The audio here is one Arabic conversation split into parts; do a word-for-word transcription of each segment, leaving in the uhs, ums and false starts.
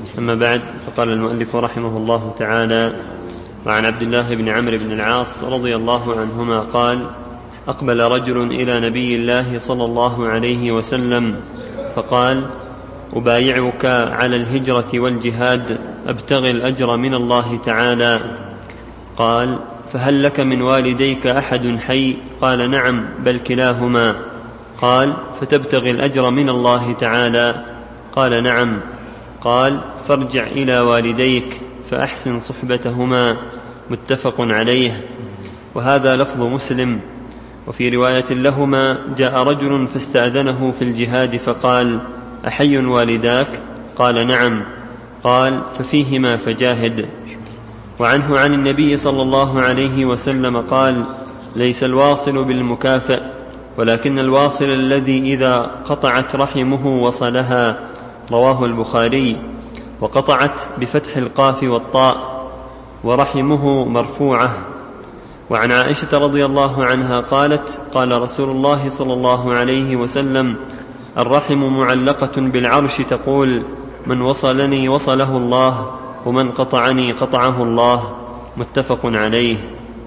أما بعد، فقال المؤلف رحمه الله تعالى: وعن عبد الله بن عمرو بن العاص رضي الله عنهما قال: أقبل رجل إلى نبي الله صلى الله عليه وسلم فقال: أبايعك على الهجرة والجهاد أبتغي الأجر من الله تعالى. قال: فهل لك من والديك أحد حي؟ قال: نعم، بل كلاهما. قال: فتبتغي الأجر من الله تعالى؟ قال: نعم. قال: فارجع إلى والديك فأحسن صحبتهما. متفق عليه. وهذا لفظ مسلم. وفي رواية لهما: جاء رجل فاستأذنه في الجهاد فقال: أحي والداك؟ قال: نعم. قال: ففيهما فجاهد. وعنه عن النبي صلى الله عليه وسلم قال: ليس الواصل بالمكافئ، ولكن الواصل الذي إذا قطعت رحمه وصلها. رواه البخاري. وقطعت بفتح القاف والطاء، ورحمه مرفوعة. وعن عائشة رضي الله عنها قالت: قال رسول الله صلى الله عليه وسلم: الرحم معلقة بالعرش تقول: من وصلني وصله الله، ومن قطعني قطعه الله. متفق عليه.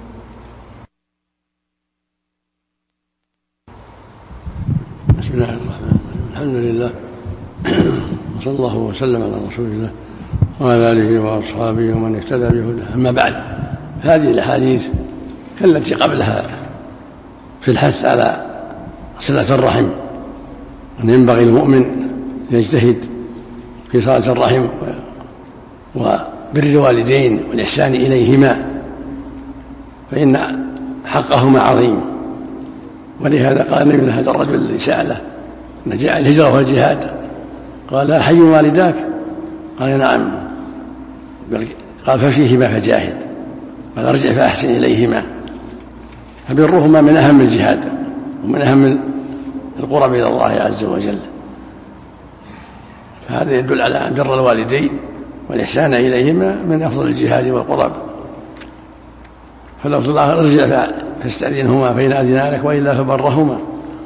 بسم الله الرحمن الرحيم. الحمد لله، وصلى الله وسلم على رسول الله وعلى آله وأصحابه ومن اهتدى بهداه. أما بعد، هذه الأحاديث كالتي قبلها في الحث على صلة الرحم، أن ينبغي المؤمن يجتهد في صلة الرحم وبر الوالدين والإحسان إليهما، فإن حقهما عظيم. ولهذا قال النبي هذا الرجل الذي سأله أن جاء الهجرة والجهاد قال: أحي والداك؟ قال: نعم. قال: ففيهما فجاهد. قال: ارجع فأحسن إليهما. فبرهما من أهم الجهاد ومن أهم القرب إلى الله عز وجل. فهذا يدل على أن بر الوالدين والإحسان إليهما من أفضل الجهاد والقرب. فلفظ الله: ارجع فاستأذنهما فإن أذنا لك وإلا فبرهما.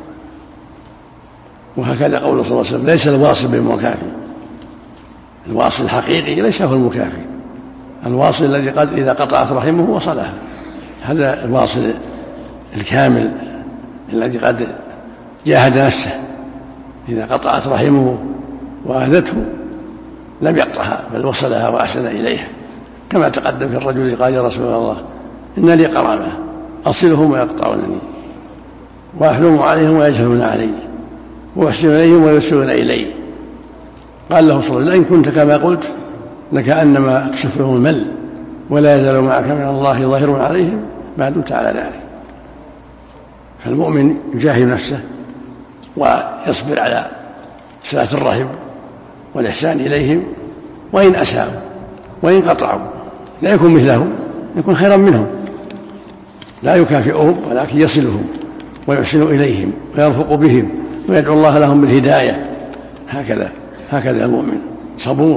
وهكذا قوله صلى الله عليه وسلم: ليس الواصل بالمكافي. الواصل الحقيقي ليس هو المكافي، الواصل الذي قد إذا قطعت رحمه وصلها، هذا الواصل الكامل الذي قد جاهد نفسه. إذا قطعت رحمه وآذته لم يقطعها بل وصلها وأحسن إليها، كما تقدم في الرجل قال: يا رسول الله، إن لي قرابة أصلهم ويقطعونني، وأحلم عليهم ويجهلون علي، وأحسن إليهم ويسرون إلي. قال له صلى الله عليه وسلم: إن كنت كما قلت لكأنما تسفهم المل، ولا يزال معك من الله ظاهر عليهم ما دمت على ذلك. فالمؤمن يجاهد نفسه ويصبر على صلة الرحم والإحسان إليهم، وإن أساءوا وإن قطعوا لا يكون مثلهم، يكون خيرا منهم، لا يكافئهم ولكن يصلهم ويحسن إليهم ويرفق بهم ويدعو الله لهم بالهداية. هكذا هكذا المؤمن صبور.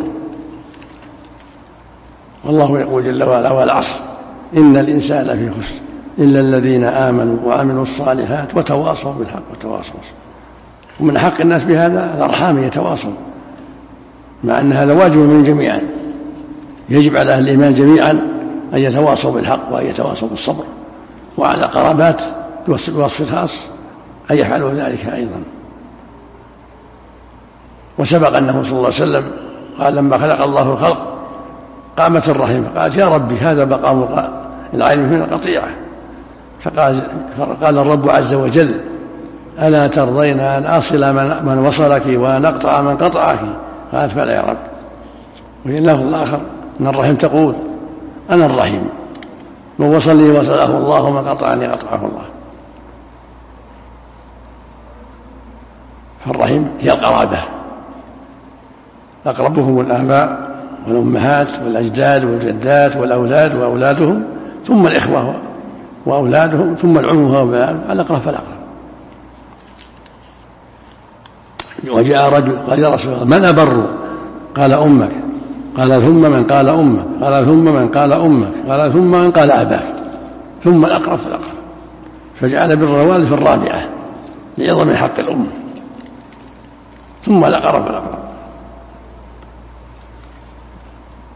والله يقول جل وعلا: والعصر إن الإنسان لفي خسر إلا الذين آمنوا وعملوا الصالحات وتواصوا بالحق وتواصوا. ومن حق الناس بهذا الأرحام يتواصوا، مع أن هذا واجب من جميعا. يجب على أهل الإيمان جميعا أن يتواصوا بالحق وأن يتواصوا بالصبر، وعلى قرابات بوصف خاص أن يفعلوا ذلك أيضا. وسبق أنه صلى الله عليه وسلم قال لما خلق الله الخلق قامت الرحم، فقالت: يا ربي هذا مقام العلم من القطيعة. فقال, فقال الرب عز وجل: ألا ترضين أن أصل من وصلك وأن أقطع من قطعك؟ قالت: فلا يا رب. وفي اللفظ الآخر أن الرحم تقول: أنا الرحيم، من وصلني وصله الله ومن قطعني قطعه الله. فالرحم هي القرابة، أقربهم الآباء والأمهات والأجداد والجدات والأولاد وأولادهم، ثم الإخوة وأولادهم، ثم العموم والأقرب فالأقرب. وجاء رجل قال: يا رسول الله، من أبر؟ قال: أمك. قال: ثم من؟ قال: أمك. قال: ثم من؟ قال: أمك. قال: ثم من؟ قال: أباك. ثم الأقرب فالأقرب. فجعل بر الوالد في الرابعة لعظم حق الأم، ثم الأقرب فالأقرب.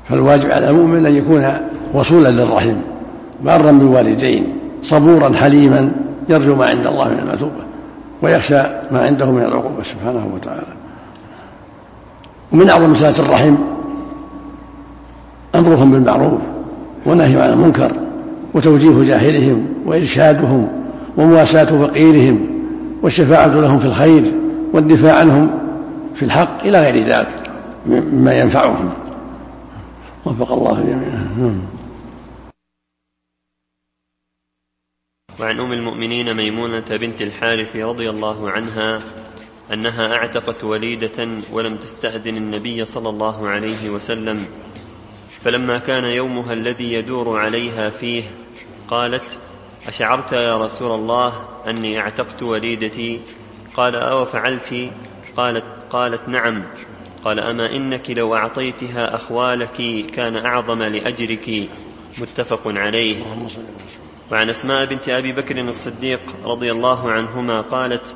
فالواجب على المؤمن أن يكون وصولا للرحم بارا بالوالدين صبورا حليما يرجو ما عند الله من المثوبة ويخشى ما عنده من العقوبة سبحانه وتعالى. ومن أعظم صلة الرحم أمرهم بالمعروف ونهي عن المنكر وتوجيه جاهلهم وإرشادهم ومواساة فقيرهم والشفاعة لهم في الخير والدفاع عنهم في الحق إلى غير ذلك مما ينفعهم. وفق الله جميعا. وعن أم المؤمنين ميمونة بنت الحارث رضي الله عنها أنها اعتقت وليدة ولم تستأذن النبي صلى الله عليه وسلم، فلما كان يومها الذي يدور عليها فيه قالت: أشعرت يا رسول الله أني اعتقت وليدتي؟ قال: أو فعلت؟ قالت, قالت نعم. قال: أما إنك لو أعطيتها أخوالك كان أعظم لأجرك. متفق عليه. وعن أسماء بنت أبي بكر الصديق رضي الله عنهما قالت: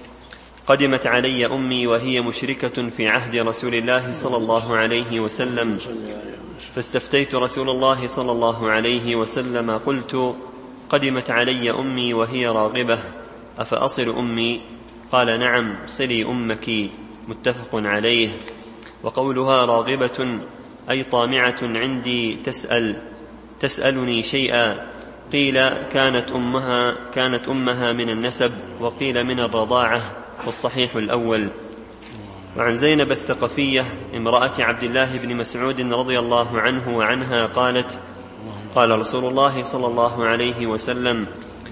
قدمت علي أمي وهي مشركة في عهد رسول الله صلى الله عليه وسلم، فاستفتيت رسول الله صلى الله عليه وسلم قلت: قدمت علي أمي وهي راغبة أفأصل أمي؟ قال: نعم، صلي أمك. متفق عليه. وقولها راغبة أي طامعة عندي تسأل تسألني شيئا. قيل كانت أمها, كانت أمها من النسب، وقيل من الرضاعة، والصحيح الأول. وعن زينب الثقفية امرأة عبد الله بن مسعود رضي الله عنه وعنها قالت: قال رسول الله صلى الله عليه وسلم: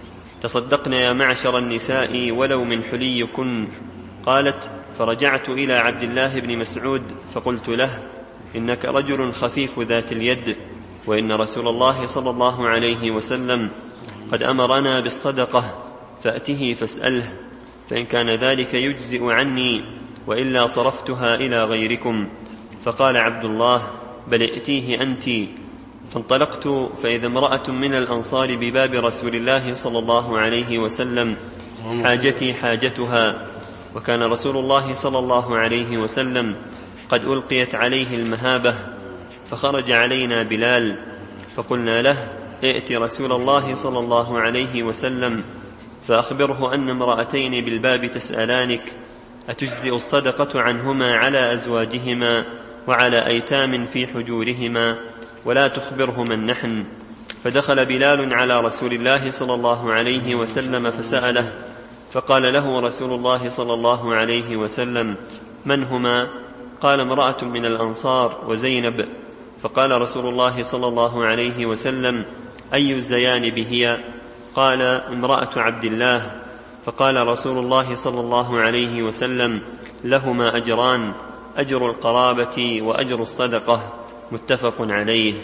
تصدقن يا معشر النساء ولو من حليكن. قالت: فرجعت إلى عبد الله بن مسعود فقلت له: إنك رجل خفيف ذات اليد، وإن رسول الله صلى الله عليه وسلم قد أمرنا بالصدقة، فأته فاسأله، فإن كان ذلك يجزئ عني، وإلا صرفتها إلى غيركم. فقال عبد الله: بل ائتيه أنت. فانطلقت فإذا امرأة من الأنصار بباب رسول الله صلى الله عليه وسلم حاجتي حاجتها، وكان رسول الله صلى الله عليه وسلم قد ألقيت عليه المهابة، فخرج علينا بلال، فقلنا له: ائت رسول الله صلى الله عليه وسلم فأخبره أن امرأتين بالباب تسألانك أتجزئ الصدقة عنهما على أزواجهما وعلى أيتام في حجورهما، ولا تخبره من نحن. فدخل بلال على رسول الله صلى الله عليه وسلم فسأله، فقال له رسول الله صلى الله عليه وسلم: من هما؟ قال: امرأة من الأنصار وزينب. فقال رسول الله صلى الله عليه وسلم: أي الزيان هي؟ قال: امرأة عبد الله. فقال رسول الله صلى الله عليه وسلم: لهما أجران، أجر القرابة وأجر الصدقة. متفق عليه.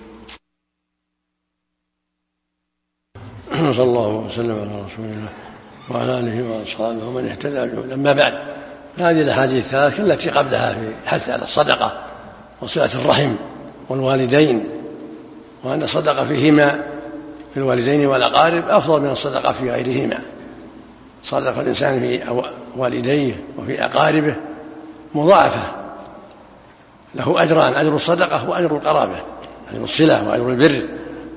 صلى الله وسلم على رسول الله وعلى آله وأصحابه ومن اهتدى بهداه. أما بعد، هذه الأحاديث الثلاث التي قبلها في حث على الصدقة وصلة الرحم والوالدين، وأن الصدقة فيهما في الوالدين والأقارب أفضل من الصدقة في غيرهما. صدقة الإنسان في والديه وفي أقاربه مضاعفة، له أجران: أجر الصدقة وأجر القرابة، أجر الصلة وأجر البر.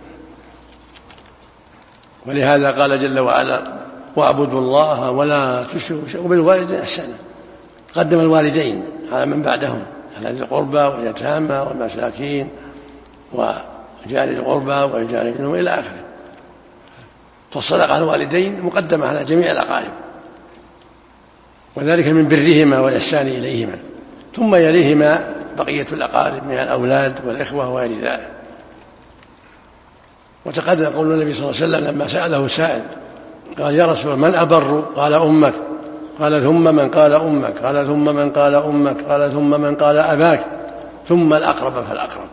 ولهذا قال جل وعلا: واعبدوا الله ولا تشركوا وبالوالدين إحسانا. قدم الوالدين على من بعدهم، على ذي القربى واليتامى والمساكين وجار القربى والجار الجنوب إلى آخره. فالصدقة على الوالدين مقدمة على جميع الأقارب، وذلك من برهما والإحسان إليهما، ثم يليهما بقية الأقارب من الأولاد والإخوة وغير ذلك. وتقدم قول النبي صلى الله عليه وسلم لما سأله سائل قال: يا رسول الله من أبر؟ قال: أمك. قال: ثم من؟ قال: أمك. قال: ثم من؟ قال: أمك. قال: ثم من؟ قال: أباك. ثم الأقرب فالأقرب.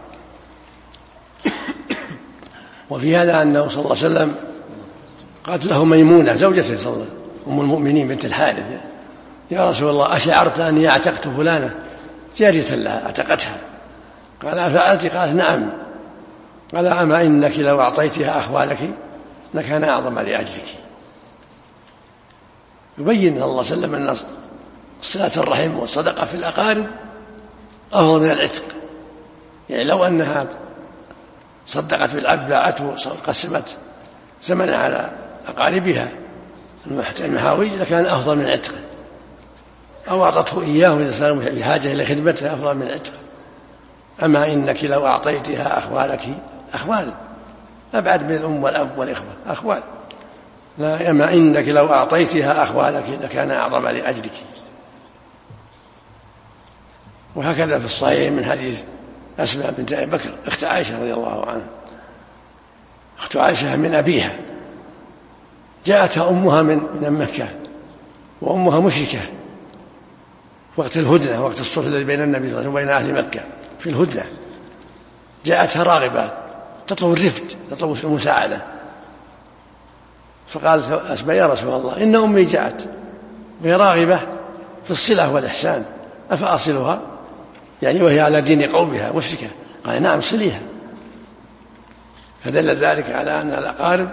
وفي هذا أنه صلى الله عليه وسلم قالت له ميمونة زوجته صلى الله عليه وسلم أم المؤمنين بنت الحارث: يا رسول الله أشعرت أني أعتقت فلانة؟ جارية لها أعتقتها. قال: أفعلت؟ قال: نعم. قال: أما إنك لو أعطيتها أخوالك لكان أعظم لأجلك. يبين صلى الله عليه وسلم أن صلة الرحم والصدقة في الأقارب أفضل من العتق، يعني لو أنها صدقت بالعبد باعته قسمت ثمنه على أقاربها المحاويج لكان أفضل من عتقه، أو أعطته إياه إذا كان بحاجة إلى خدمتها أفضل من عتقه. أما إنك لو أعطيتها أخوالك، أخوال أبعد من الأم والأب والإخوة أخوال، لا، أما إنك لو أعطيتها أخوالك لكان أعظم لأجلك. وهكذا في الصحيح من حديث أسماء بنت أبي بكر أخت عائشة رضي الله عنها، أخت عائشة من أبيها، جاءتها أمها من من مكة وأمها مشركة وقت الهدنة، وقت الصلح الذي بين النبي صلى الله عليه وسلم وبين أهل مكة في الهدنة، جاءتها راغبة تطلب الرفد تطلب المساعدة، فقالت أسماء يا رسول الله إن أمي جاءت وهي راغبة في الصلة والإحسان أفأصلها، يعني وهي على دين قومها مشركة. قال نعم صليها. فدل ذلك على أن الأقارب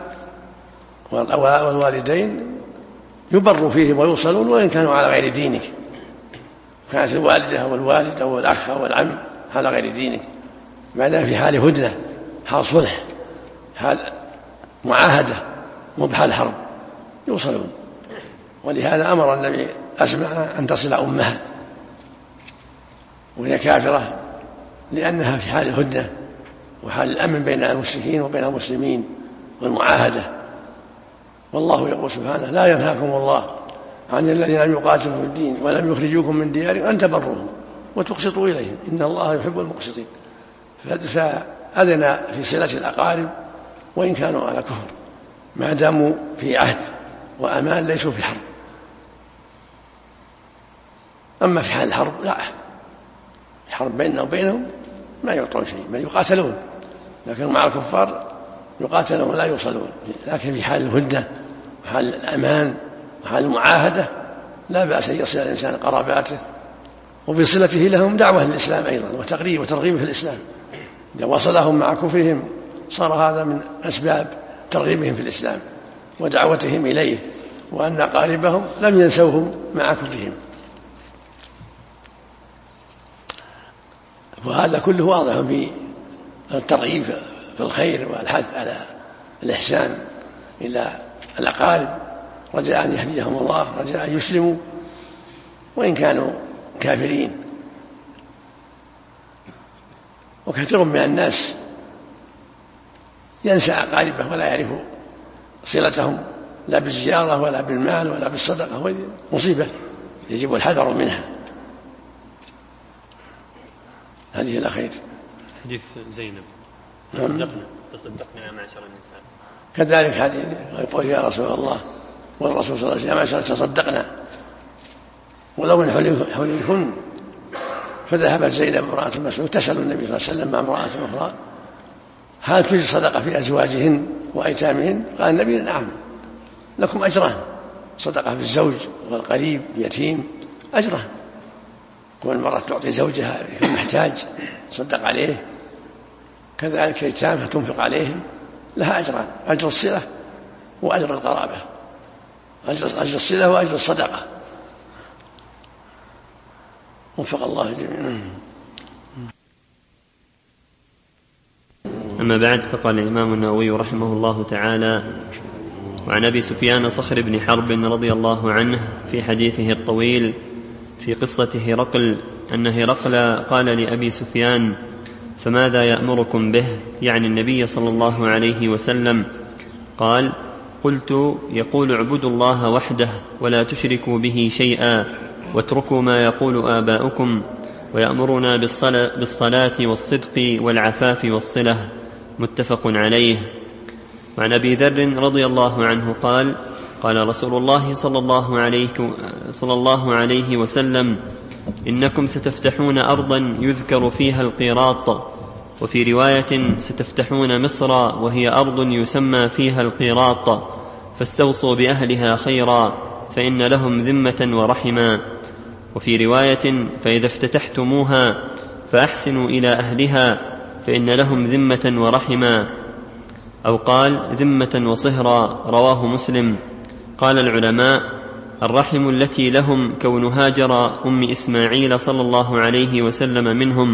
والوالدين يبر فيهم ويوصلون وإن كانوا على غير دينك، كانت الوالدة والوالد أو الأخ أو العم على غير دينك، ما دام في حال هدنة، حال صلح، حال معاهدة، مو بحال حرب، يوصلون. ولهذا أمر النبي أسماء أن تصل أمها وهي كافرة، لأنها في حال الهدنة وحال الأمن بين المشركين وبين المسلمين والمعاهدة. والله يقول سبحانه لا ينهاكم الله عن الذين لم يقاتلوا في الدين ولم يخرجوكم من دياركم أن تبروهم وتقسطوا إليهم إن الله يحب المقسطين. فأذن في صلة الأقارب وإن كانوا على كفر ما داموا في عهد وأمان ليسوا في حرب. أما في حال الحرب لا، الحرب بيننا وبينهم ما يعطون شيء بل يقاتلون، لكن مع الكفار يقاتلون ولا يوصلون. لكن في حال الهدنة وحال الأمان وحال المعاهدة لا بأس أن يصل الإنسان قراباته، وفي صلته لهم دعوة للإسلام أيضا وتقريب وترغيب في الإسلام. إذا وصلهم مع كفرهم صار هذا من أسباب ترغيبهم في الإسلام ودعوتهم إليه، وأن أقاربهم لم ينسوهم مع كفرهم. وهذا كله واضح في الترغيب في الخير والحث على الإحسان إلى الأقارب، رجاء أن يهديهم الله، رجاء أن يسلموا وإن كانوا كافرين. وكثير من الناس ينسى أقاربه ولا يعرف صلتهم لا بالزيارة ولا بالمال ولا بالصدقة، وهي مصيبة يجب الحذر منها. هذه الأخير حديث زينب تصدقنا تصدقنا يا معشر النساء، كذلك حديث يقول يا رسول الله والرسول صلى الله عليه وسلم يا معشر تصدقنا ولو من حليكن. فذهبت زينب امرأة مسعود تسأل النبي صلى الله عليه وسلم مع امرأة أخرى هل تجد صدقة في أزواجهن وأيتامهن؟ قال النبي نعم لكم أجران، صدقة في الزوج والقريب اليتيم أجران، كل مرة تعطي زوجها يكون محتاج تصدق عليه، كذلك يتامها تنفق عليهم لها أجران، أجر الصلة وأجر القرابة، أجر الصلة وأجر الصدقة. وفق الله جميعا. أما بعد، فقال الإمام النووي رحمه الله تعالى: وعن أبي سفيان صخر بن حرب رضي الله عنه في حديثه الطويل في قصة هرقل أن هرقل قال لأبي سفيان: فماذا يأمركم به؟ يعني النبي صلى الله عليه وسلم. قال: قلت: يقول اعبدوا الله وحده ولا تشركوا به شيئا واتركوا ما يقول آباؤكم، ويأمرنا بالصلاة والصدق والعفاف والصلة. متفق عليه. وعن أبي ذر رضي الله عنه قال: قال رسول الله صلى الله عليه, صلى الله عليه وسلم: إنكم ستفتحون أرضا يذكر فيها القيراط، وفي رواية ستفتحون مصر وهي أرض يسمى فيها القيراط، فاستوصوا بأهلها خيرا فإن لهم ذمة ورحما. وفي رواية: فإذا افتتحتموها فأحسنوا إلى أهلها فإن لهم ذمة ورحما، أو قال ذمة وصهرا. رواه مسلم. قال العلماء: الرحم التي لهم كون هاجر أم إسماعيل صلى الله عليه وسلم منهم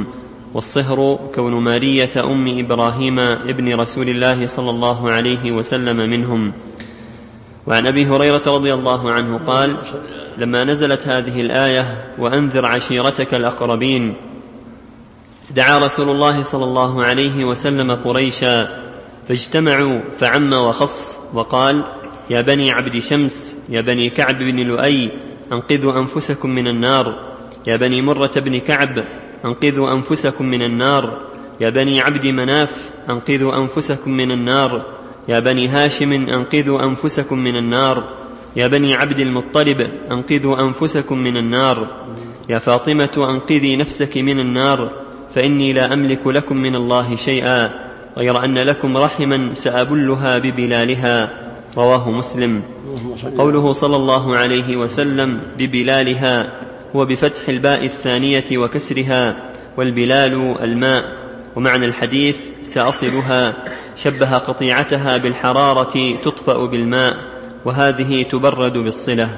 والصهر كون مارية أم إبراهيم ابن رسول الله صلى الله عليه وسلم منهم. وعن أبي هريرة رضي الله عنه قال: لما نزلت هذه الآية وأنذر عشيرتك الأقربين دعا رسول الله صلى الله عليه وسلم قريشا فاجتمعوا فعم وخص وقال: يا بني عبد شمس، يا بني كعب بن لؤي، أنقذوا أنفسكم من النار، يا بني مرة بن كعب، أنقذوا أنفسكم من النار، يا بني عبد مناف، أنقذوا أنفسكم من النار، يا بني هاشم، أنقذوا أنفسكم من النار، يا بني عبد المطلب، أنقذوا أنفسكم من النار، يا فاطمة أنقذي نفسك من النار، فإني لا أملك لكم من الله شيئا غير أن لكم رحما سأبلها ببلالها. رواه مسلم. قوله صلى الله عليه وسلم ببلالها هو بفتح الباء الثانية وكسرها، والبلال الماء. ومعنى الحديث سأصلها، شبه قطيعتها بالحرارة تطفأ بالماء، وهذه تبرد بالصلة.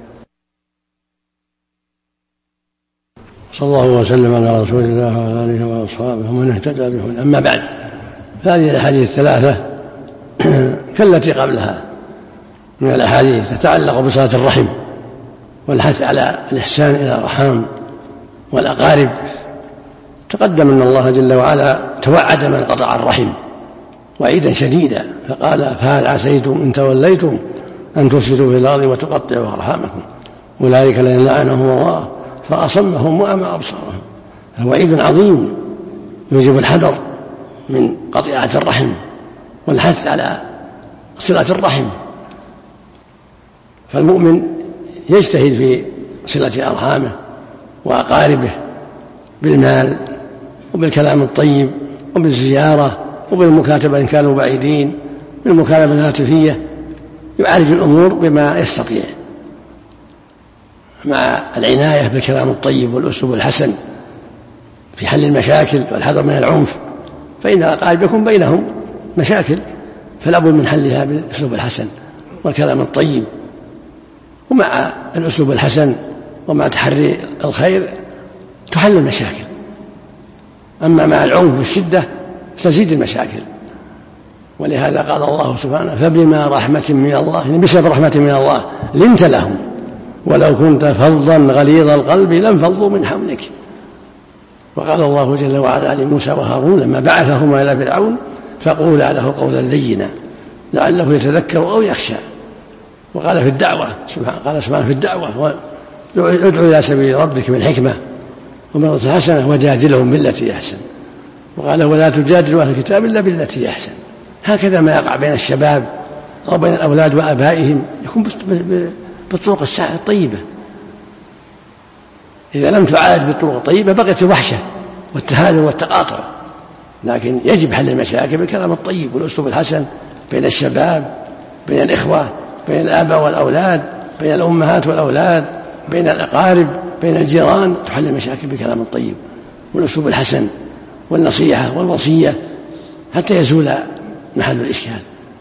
صلى الله وسلم على رسول الله وعلى آله وأصحابه ومن اهتدى بهداه. أما بعد، هذه الأحاديث الثلاثة كالتي قبلها من الأحاديث تتعلق بصلة الرحم والحث على الإحسان إلى الأرحام والأقارب. تقدم أن الله جل وعلا توعد من قطع الرحم وعيدا شديدا، فقال: فهل عسيتم إن توليتم أن تفسدوا في الأرض وتقطعوا أرحامكم أولئك الذين لعنهم الله فأصمهم وأعمى أبصارهم. وعيد عظيم يوجب الحذر من قطيعة الرحم والحث على صلة الرحم. فالمؤمن يجتهد في صلة أرحامه وأقاربه بالمال وبالكلام الطيب وبالزيارة وبالمكاتبة إن كانوا بعيدين، بالمكاتبة الهاتفية، يعالج الأمور بما يستطيع مع العناية بالكلام الطيب والأسلوب الحسن في حل المشاكل والحذر من العنف، فإن الأقارب يكون بينهم مشاكل فلا بد من حلها بالأسلوب الحسن والكلام الطيب، ومع الأسلوب الحسن ومع تحري الخير تحل المشاكل. أما مع العنف والشدة تزيد المشاكل. ولهذا قال الله سبحانه: فبما رحمة من الله، يعني بسبب رحمة من الله لنت لهم ولو كنت فظا غليظ القلب لانفضوا من حولك. وقال الله جل وعلا لموسى وهارون لما بعثهما إلى فرعون: فقولا له قولا لينا لعله يتذكر أو يخشى. وقال في الدعوة سبحانه قال سبحانه في الدعوة: ادعو إلى سبيل ربك بالحكمة وموعظة حسنة وجادلهم بالتي أحسن. وقال: ولا تجادلوا أهل الكتاب إلا بالتي أحسن. هكذا ما يقع بين الشباب أو بين الأولاد وآبائهم يكون بالطرق الطيبة. إذا لم تعالج بالطرق الطيبة بقيت الوحشة والتهادر والتقاطع. لكن يجب حل المشاكل بالكلام الطيب والأسلوب الحسن بين الشباب، بين الإخوة، بين الآباء والأولاد، بين الأمهات والأولاد، بين الأقارب، بين الجيران. تحل المشاكل بالكلام الطيب والأسلوب الحسن والنصيحة والوصية حتى يزول محل الإشكال.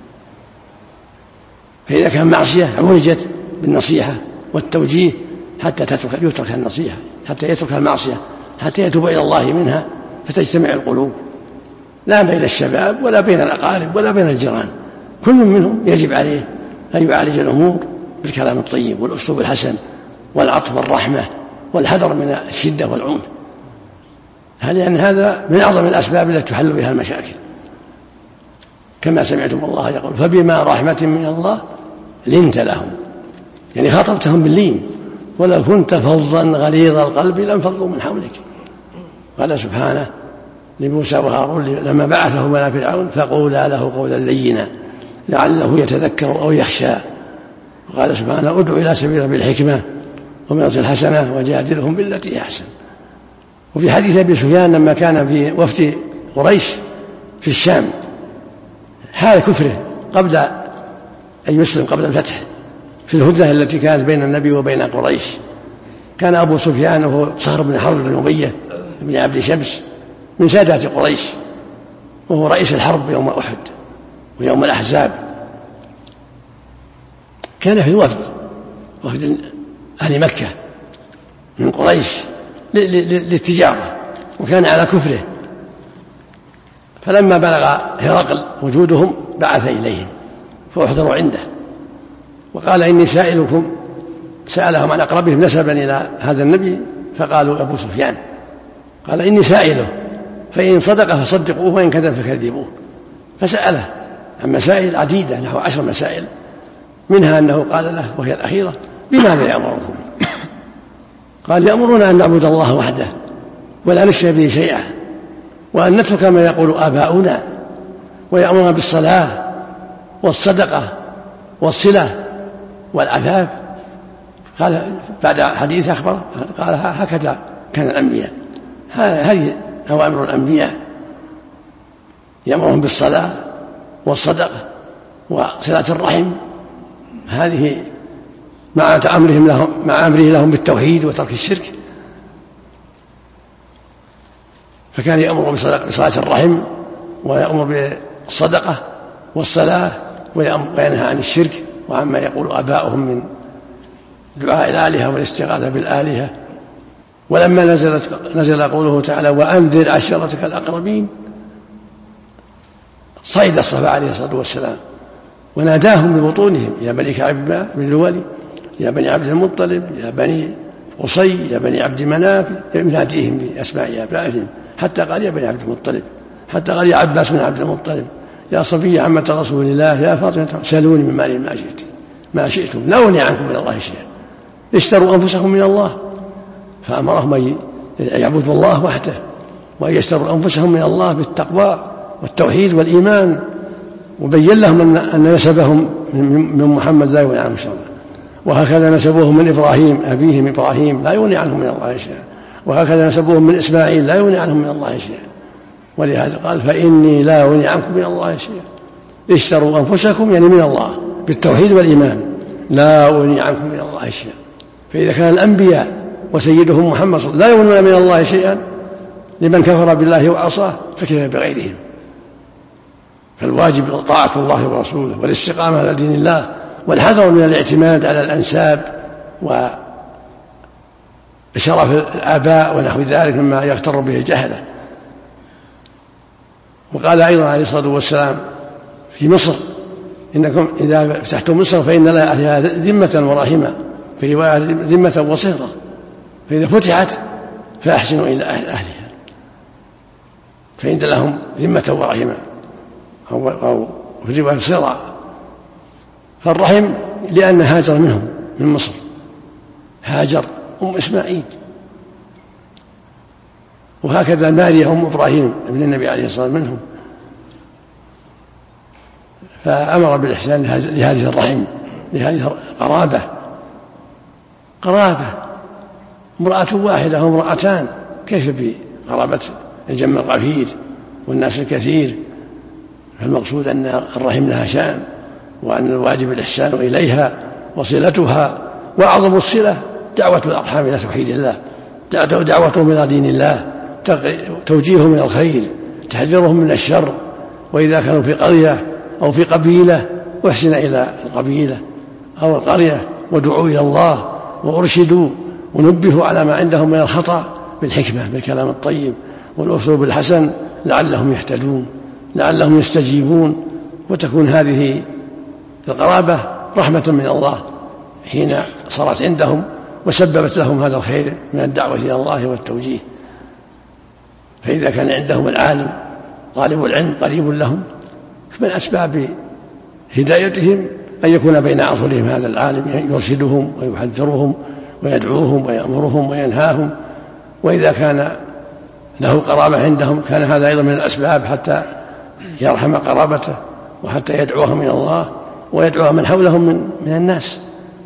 فإذا كان معصية عولجت بالنصيحة والتوجيه حتى تترك يترك النصيحة، حتى يترك المعصية، حتى يتوب إلى الله منها فتجتمع القلوب، لا بين الشباب ولا بين الأقارب ولا بين الجيران. كل منهم يجب عليه أن يعالج الأمور بالكلام الطيب والأسلوب الحسن والعطف والرحمة والحذر من الشدة والعنف، لأن هذا من أعظم الأسباب التي تحل بها المشاكل. كما سمعتم الله يقول: فبما رحمة من الله لنت لهم، يعني خاطبتهم باللين، ولو كنت فظا غليظ القلب لانفضوا من حولك. قال سبحانه لموسى وهارون لما بعثهما إلى فرعون: فقولا له قولا لينا لعله يتذكر أو يخشى. وقال سبحانه: ادع إلى سبيل بالحكمة وموعظة الحسنة وجادلهم بالتي أحسن. وفي حديث أبي سفيان لما كان في وفد قريش في الشام حال كفره قبل أن يسلم، قبل الفتح، في الهدنة التي كانت بين النبي وبين قريش، كان أبو سفيان وهو صهر بن حرب بن أمية بن عبد شمس من سادات قريش، وهو رئيس الحرب يوم أحد ويوم الأحزاب. كان في وفد وفد أهل مكة من قريش للتجارة وكان على كفره. فلما بلغ هرقل وجودهم بعث إليهم فأحضروا عنده وقال إني سائلكم، سألهم عن أقربهم نسبا إلى هذا النبي فقالوا أبو سفيان، قال إني سائله فإن صدق فصدقوه وإن كذب فكذبوه. فسأله عن مسائل عديدة نحو عشر مسائل، منها أنه قال له وهي الأخيرة بماذا يأمركم؟ قال يأمرنا أن نعبد الله وحده ولا نشرك به شيئا وأن نترك ما يقول آباؤنا، ويأمرنا بالصلاة والصدقة والصلة والعفاف. قال بعد حديث أخبر قال هكذا كان الأنبياء، هذه أوامر الأنبياء، يأمرهم بالصلاة والصدقة وصلة الرحم، هذه مع أمرهم لهم مع أمره لهم بالتوحيد وترك الشرك. فكان يأمر بصلاة الرحم ويأمر بالصدقة والصلاة وينهى عن الشرك وعما يقول آباؤهم من دعاء الآلهة والاستغاثة بالآلهة. ولما نزلت نزل قوله تعالى وأنذر عشيرتك الأقربين صعد الصفا عليه الصلاة والسلام وناداهم ببطونهم يا بني كعب بن لؤي يا بني عبد المطلب يا بني قصي يا بني عبد مناف، يناديهم بأسماء آبائهم حتى قال يا بني عبد المطلب، حتى قال يا عباس بن عبد المطلب يا صفية عمة رسول الله يا فاطمة سألوني من مالي ما شئت ما شئتم لا أغني عنكم من الله شيئا، اشتروا أنفسكم من الله. فأمرهم أن يعبدوا الله وحده وأن يشتروا أنفسهم من الله بالتقوى والتوحيد والإيمان، وبين لهم أن نسبهم من محمد لا يغني عنهم شيئا، وهكذا نسبوهم من إبراهيم أبيهم إبراهيم لا يغني عنهم من الله شيئا، وهكذا نسبوهم من إسماعيل لا يغني عنهم من الله شيئا. ولهذا قال فإني لا أغني عنكم من الله شيئا، اشتروا أنفسكم يعني من الله بالتوحيد والإيمان، لا أغني عنكم من الله شيئا. فإذا كان الأنبياء وسيدهم محمد صلى الله عليه وسلم لا يغنون من الله شيئا لمن كفر بالله وعصاه فكيف بغيرهم؟ فالواجب طاعة الله ورسوله والاستقامة على دين الله والحذر من الاعتماد على الأنساب وشرف الآباء ونحو ذلك مما يغتر به الجهلة. وقال أيضا عليه الصلاة والسلام في مصر إنكم إذا فتحتم مصر فإن لها ذمة ورحمة، في رواية ذمة وصهرة، فإذا فتحت فأحسنوا إلى أهل أهلها، فإن لهم ذمة ورحمة أو, أو في رواية صهرة. فالرحم لأن هاجر منهم من مصر، هاجر أم إسماعيل، وهكذا ماريا أم إبراهيم ابن النبي عليه الصلاة والسلام منهم. فأمر بالإحسان لهذه الرحم لهذه القرابة، قرابة امرأة واحدة أو امرأتان كيف بقرابة الجمع الغفير والناس الكثير؟ فالمقصود أن الرحم لها شأن، وأن الواجب الإحسان إليها وصلتها، وأعظم الصلة دعوة الأرحام إلى توحيد الله، دعوتهم إلى دين الله، توجيههم من الخير، تحذيرهم من الشر. وإذا كانوا في قرية أو في قبيلة أحسن إلى القبيلة أو القرية ودعوا إلى الله وأرشدوا ونبهوا على ما عندهم من الخطأ بالحكمة بالكلام الطيب والأسلوب الحسن لعلهم يهتدون لعلهم يستجيبون. وتكون هذه القرابة رحمة من الله حين صارت عندهم وسببت لهم هذا الخير من الدعوة إلى الله والتوجيه. فإذا كان عندهم العالم طالب العلم قريب لهم، من أسباب هدايتهم أن يكون بين أظهرهم هذا العالم يرشدهم ويحذرهم ويدعوهم ويأمرهم وينهاهم. وإذا كان له قرابة عندهم كان هذا أيضا من الأسباب حتى يرحم قرابته وحتى يدعوهم من الله ويدعو من حولهم من, من الناس.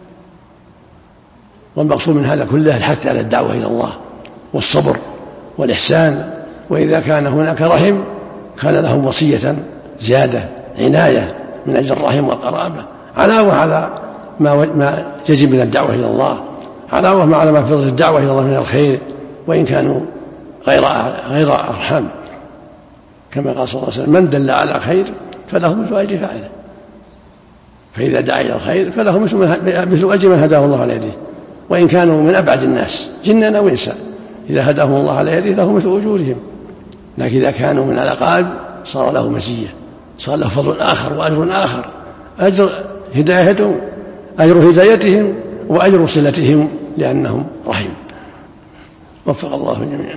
والمقصود من هذا كله الحث على الدعوة إلى الله والصبر والإحسان. وإذا كان هناك رحم كان لهم وصية زيادة عناية من أجل الرحم والقرابة، علاوة على ما يجب من الدعوة إلى الله، علاوة على ما فضل الدعوة إلى الله من الخير وإن كانوا غير غير أرحام، كما قال صلى الله عليه وسلم من دل على خير فله مثل أجر فاعله. فإذا دعا إلى الخير فله مثل أجر من هداه الله على يديه، وإن كانوا من أبعد الناس جنا أو إنسا، إذا هداهم الله على يده له مثل أجورهم، لكن إذا كانوا من الأقارب صار له مزية، صار له فضل آخر وأجر آخر، أجر هدايتهم أجر هدايتهم وأجر صلتهم لأنهم رحم. وفق الله جميعا.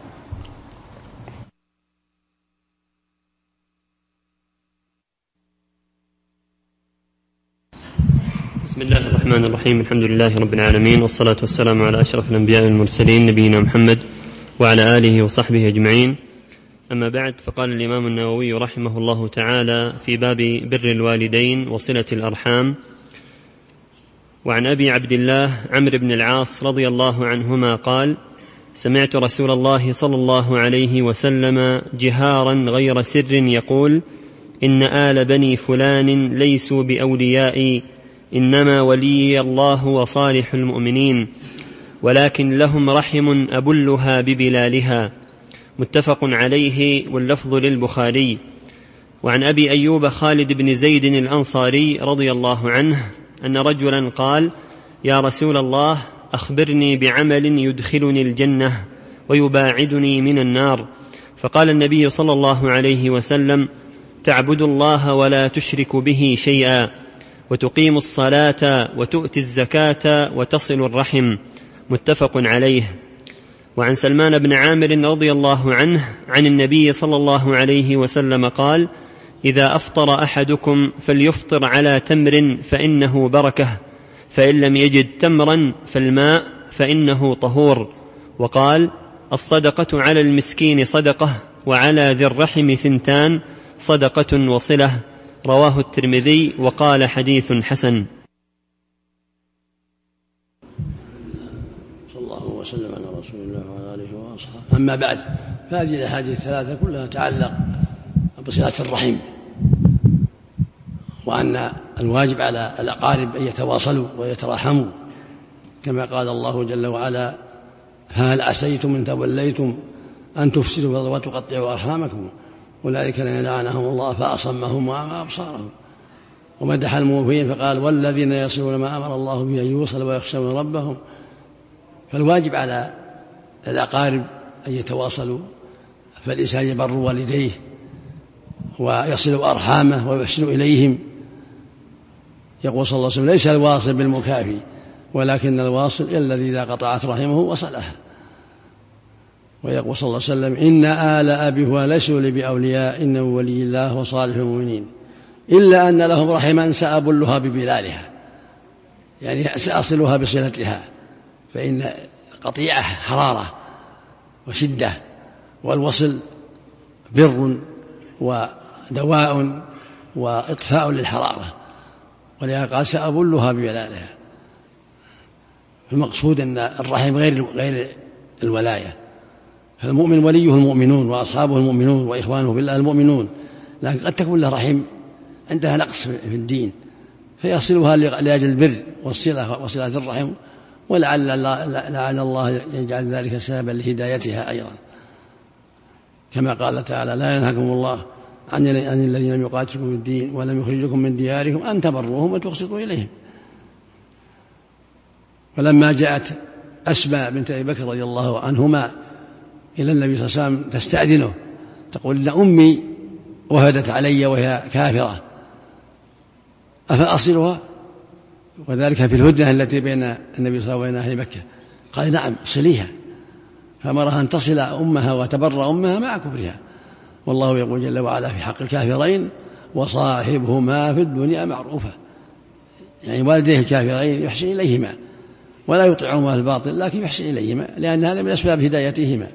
بسم الله الرحمن الرحيم. الحمد لله رب العالمين، والصلاة والسلام على أشرف الأنبياء والمرسلين نبينا محمد وعلى آله وصحبه أجمعين. أما بعد، فقال الإمام النووي رحمه الله تعالى في باب بر الوالدين وصلة الأرحام: وعن أبي عبد الله عمرو بن العاص رضي الله عنهما قال: سمعت رسول الله صلى الله عليه وسلم جهارا غير سر يقول: إن آل بني فلان ليسوا بأوليائي، إنما ولي الله وصالح المؤمنين، ولكن لهم رحم أبلها ببلالها. متفق عليه، واللفظ للبخاري. وعن أبي أيوب خالد بن زيد الأنصاري رضي الله عنه أن رجلا قال: يا رسول الله، أخبرني بعمل يدخلني الجنة ويباعدني من النار. فقال النبي صلى الله عليه وسلم: تعبد الله ولا تشرك به شيئا، وتقيم الصلاة وتؤتي الزكاة وتصل الرحم. متفق عليه. وعن سلمان بن عامر رضي الله عنه عن النبي صلى الله عليه وسلم قال: إذا أفطر أحدكم فليفطر على تمر فإنه بركة، فإن لم يجد تمرا فالماء فإنه طهور. وقال: الصدقة على المسكين صدقة، وعلى ذي الرحم ثنتان، صدقة وصلة. رواه الترمذي وقال: حديث حسن. صلى الله وسلم على رسول الله وعلى آله وأصحابه. أما بعد، فهذه الأحاديث الثلاثة كلها تتعلق بصلة الرحم، وأن الواجب على الأقارب أن يتواصلوا ويتراحموا، كما قال الله جل وعلا: هل عسيتم إن توليتم أن تفسدوا وتقطعوا أرحامكم، أولئك الذين لعنهم الله فأصمهم وأعمى أبصارهم. ومدح الموفين فقال: والذين يصلون ما أمر الله به أن يوصل ويخشون ربهم. فالواجب على الأقارب أن يتواصلوا، فالإنسان يبر والديه ويصل أرحامه ويحسن إليهم. يقول صلى الله عليه وسلم: ليس الواصل بالمكافي، ولكن الواصل الذي إذا قطعت رحمه وصلها. ويقول صلى الله عليه وسلم: إن آل أبي هو ليسوا لي بأولياء، إنه ولي الله وصالح المؤمنين، إلا أن لهم رحما سأبلها ببلالها، يعني سأصلها بصلتها، فإن قطيعة حرارة وشدة، والوصل بر ودواء وإطفاء للحرارة، ولهذا قال: سأبلها ببلالها. المقصود أن الرحم غير غير الولاية، فالمؤمن وليه المؤمنون وأصحابه المؤمنون وإخوانه بالله المؤمنون، لكن قد تكون له رحم عندها نقص في الدين فيصلها لأجل البر والصلة وصلة الرحم، ولعل لعل الله يجعل ذلك سببا لهدايتها أيضا، كما قال تعالى: لا ينهاكم الله عن الذين لم يقاتلكم في الدين ولم يخرجكم من دياركم أن تبروهم وتقسطوا إليهم. ولما جاءت أسماء بنت أبي بكر رضي الله عنهما إلى النبي صلى الله عليه وسلم تستأذنه، تقول: إن أمي وهدت علي وهي كافرة، أفأصلها؟ وذلك في الهدنة التي بين النبي صلى الله عليه وسلم وبين أهل مكة. قال: نعم، صليها. فأمرها أن تصل أمها وتبر أمها مع كفرها. والله يقول جل وعلا في حق الكافرين: وصاحبهما في الدنيا معروفة، يعني والديه الكافرين يحسن إليهما ولا يطيعهما الباطل، لكن يحسن إليهما، لأن هذا من أسباب هدايتهما.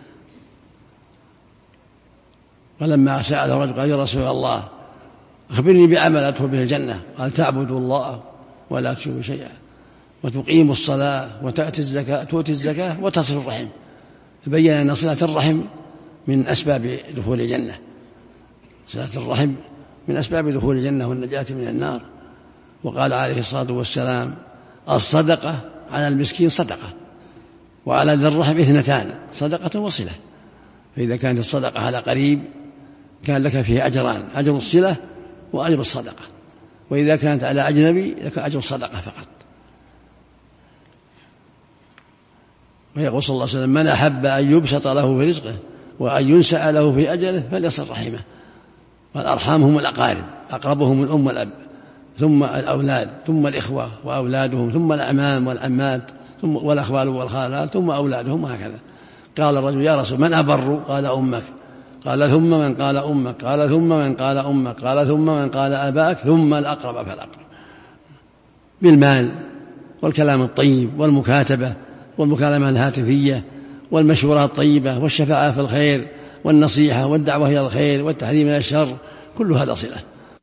ولما سأل الرجل قال: يا رسول الله، أخبرني بعمل أدخل به الجنة. قال: تعبد الله ولا تشرك شيئا، وتقيم الصلاة، وتأتي الزكاة تؤتي الزكاة، وتصل الرحم. فبين أن صلة الرحم من أسباب دخول الجنة، صلة الرحم من أسباب دخول الجنة والنجاة من النار. وقال عليه الصلاة والسلام: الصدقة على المسكين صدقة، وعلى ذي الرحم اثنتان، صدقة وصلة. فإذا كانت الصدقة على قريب كان لك فيه أجران: أجر الصلة وأجر الصدقة، وإذا كانت على أجنبي لك أجر الصدقة فقط. ويقول صلى الله عليه وسلم: من أحب أن يبسط له في رزقه وأن ينسأ له في أجله فليصل رحمه. والأرحام هم الأقارب، أقربهم الأم والأب، ثم الأولاد، ثم الإخوة وأولادهم، ثم الأعمام والعمات، ثم والأخوال والخالات، ثم أولادهم، وهكذا. قال الرجل: يا رسول من أبر؟ قال: أمك. قال: ثم من؟ قال: أمك. قال: ثم من؟ قال: أمك. قال: ثم من؟ قال: أباك. ثم الأقرب فالأقرب. بالمال والكلام الطيب والمكاتبة والمكالمة الهاتفية والمشورة الطيبة والشفاعة في الخير والنصيحة والدعوة إلى الخير والتحذير من الشر، كل هذا صلة.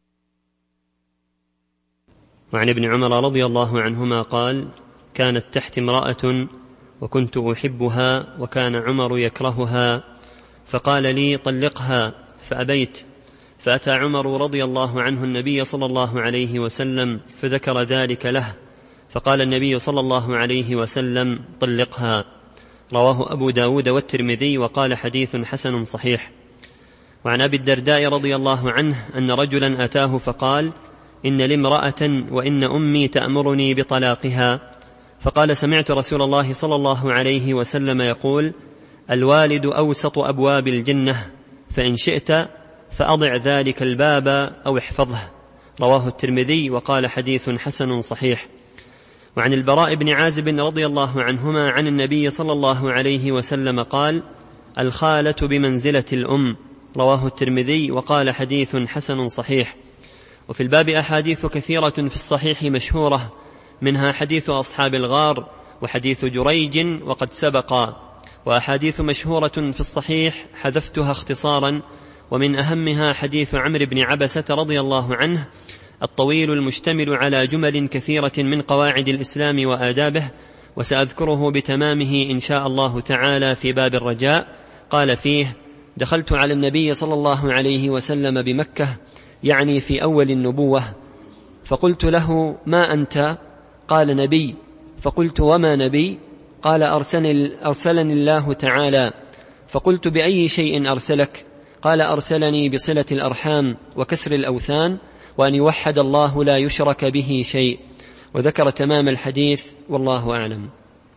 وعن ابن عمر رضي الله عنهما قال: كانت تحت امرأة وكنت أحبها وكان عمر يكرهها، فقال لي: طلقها، فأبيت، فأتى عمر رضي الله عنه النبي صلى الله عليه وسلم فذكر ذلك له، فقال النبي صلى الله عليه وسلم: طلقها. رواه أبو داود والترمذي وقال: حديث حسن صحيح. وعن أبي الدرداء رضي الله عنه أن رجلا أتاه فقال: إن لي امرأة وإن أمي تأمرني بطلاقها، فقال: سمعت رسول الله صلى الله عليه وسلم يقول: الوالد أوسط أبواب الجنة، فإن شئت فأضع ذلك الباب أو احفظه. رواه الترمذي وقال: حديث حسن صحيح. وعن البراء بن عازب رضي الله عنهما عن النبي صلى الله عليه وسلم قال: الخالة بمنزلة الأم. رواه الترمذي وقال: حديث حسن صحيح. وفي الباب أحاديث كثيرة في الصحيح مشهورة، منها حديث أصحاب الغار وحديث جريج وقد سبقا، وأحاديث مشهورة في الصحيح حذفتها اختصارا، ومن أهمها حديث عمرو بن عبسة رضي الله عنه الطويل المشتمل على جمل كثيرة من قواعد الإسلام وآدابه، وسأذكره بتمامه إن شاء الله تعالى في باب الرجاء. قال فيه: دخلت على النبي صلى الله عليه وسلم بمكة، يعني في أول النبوة، فقلت له: ما أنت؟ قال: نبي. فقلت: وما نبي؟ قال: أرسلني, أرسلني الله تعالى. فقلت: بأي شيء أرسلك؟ قال: أرسلني بصلة الأرحام وكسر الأوثان وأن يوحد الله لا يشرك به شيء. وذكر تمام الحديث، والله أعلم.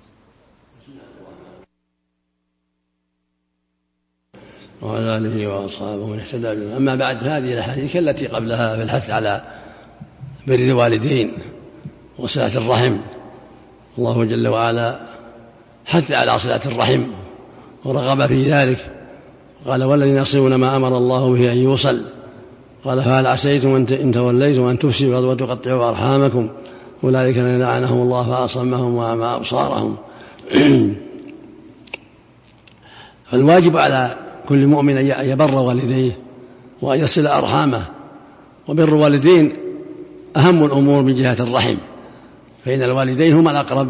وعلى آله وأصحابه من اهتدى بهم. أما بعد، هذه الأحاديث التي قبلها في الحث على بر الوالدين وصلة الرحم. الله جل وعلا حث على صلة الرحم ورغب في ذلك، قال: والذين يصلون ما أمر الله به أن يوصل. قال: فهل عسيتم إن توليتم أن تفسدوا وتقطعوا أرحامكم أولئك الذين لعنهم الله فأصمهم وأعمى أبصارهم. فالواجب على كل مؤمن أن يبر والديه وأن يصل أرحامه، وبر الوالدين أهم الأمور من جهة الرحم، فإن الوالدين هما الأقرب،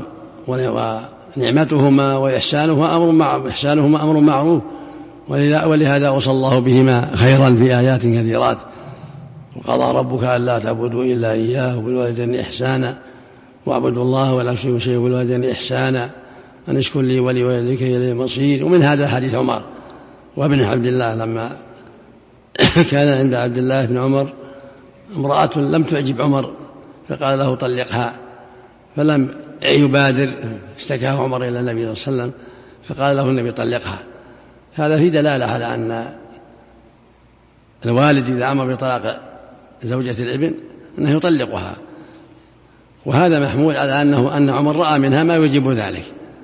ونعمتهما وإحسانهما أمر معروف، ولهذا وصى الله بهما خيرا في آيات كثيرات. وقضى ربك ألا تعبدوا إلا إياه وبالوالدين إحسانا واعبدوا الله ولا تشركوا شيئا وبالوالدين إحسانا أن اشكر لي ولوالديك إليه المصير. ومن هذا حديث عمر وابن عبد الله، لما كان عند عبد الله بن عمر امرأة لم تعجب عمر فقال له: طلقها، فلم يبادر، اشتكى عمر إلى النبي صلى الله عليه وسلم فقال له النبي: طلقها. هذا في دلالة على أن الوالد إذا أمر بطلاق زوجة الابن أنه يطلقها، وهذا محمول على أنه أن عمر رأى منها ما يجب ذلك،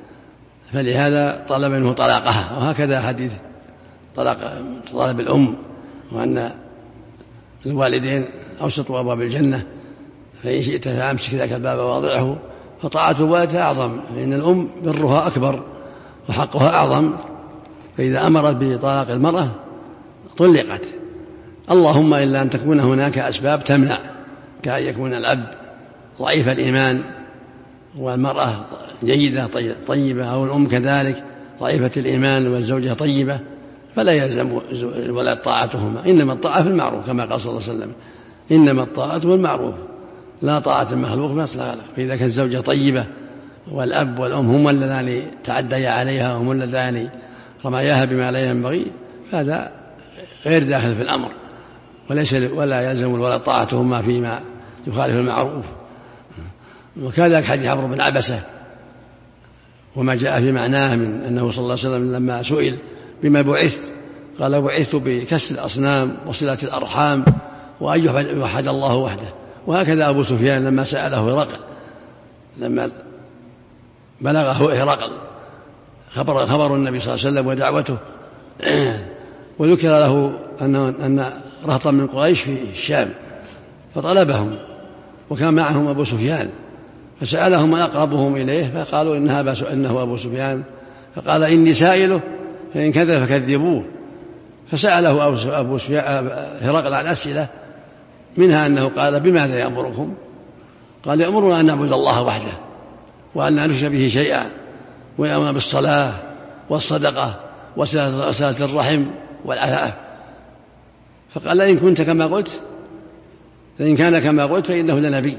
فلهذا طلب منه طلاقها. وهكذا حديث طلاق طلب الأم، وأن الوالدين أوسط أبواب الجنة، فإن شئت فأمسك ذاك الباب واضعه. فطاعة الوالد أعظم، فإن الأم برها أكبر وحقها أعظم، فإذا أمرت بطلاق المرأة طلقت، اللهم إلا أن تكون هناك أسباب تمنع، كأن يكون الأب ضعيف الإيمان والمرأة جيدة طيبة، أو الأم كذلك ضعيفة الإيمان والزوجة طيبة، فلا يلزم الولد طاعتهما، إنما الطاعة في المعروف كما قال صلى الله عليه وسلم: إنما الطاعة في المعروف لا طاعة المخلوق في معصية الخالق. فإذا كانت الزوجة طيبة والأب والأم هم اللذان تعديا عليها وهم اللذان رماياها بما لا ينبغي، هذا غير داخل في الأمر، وليس ولا يلزم الولد طاعتهما فيما يخالف المعروف. وكذلك حديث عمرو بن عبسة وما جاء في معناه من أنه صلى الله عليه وسلم لما سئل بما بعثت قال بعثت بكسر الأصنام وصلة الأرحام وأن يوحد الله وحده. وهكذا أبو سفيان لما سأله هرقل لما بلغه هرقل خبر, خبر النبي صلى الله عليه وسلم ودعوته وذكر له أن, أن رهطا من قريش في الشام فطلبهم وكان معهم أبو سفيان فسألهم من أقربهم إليه فقالوا إنها إنه أبو سفيان فقال إني سائله فإن كذب فكذبوه. فسأله أبو سفيان هرقل عن أسئلة منها أنه قال بماذا يأمركم؟ قال يأمرنا أن نعبد الله وحده وأن لا نشرك به شيئا ويأمر بالصلاة والصدقة وصلة الرحم والعفاف. فقال إن كنت كما قلت فإن كان كما قلت فإنه لنبي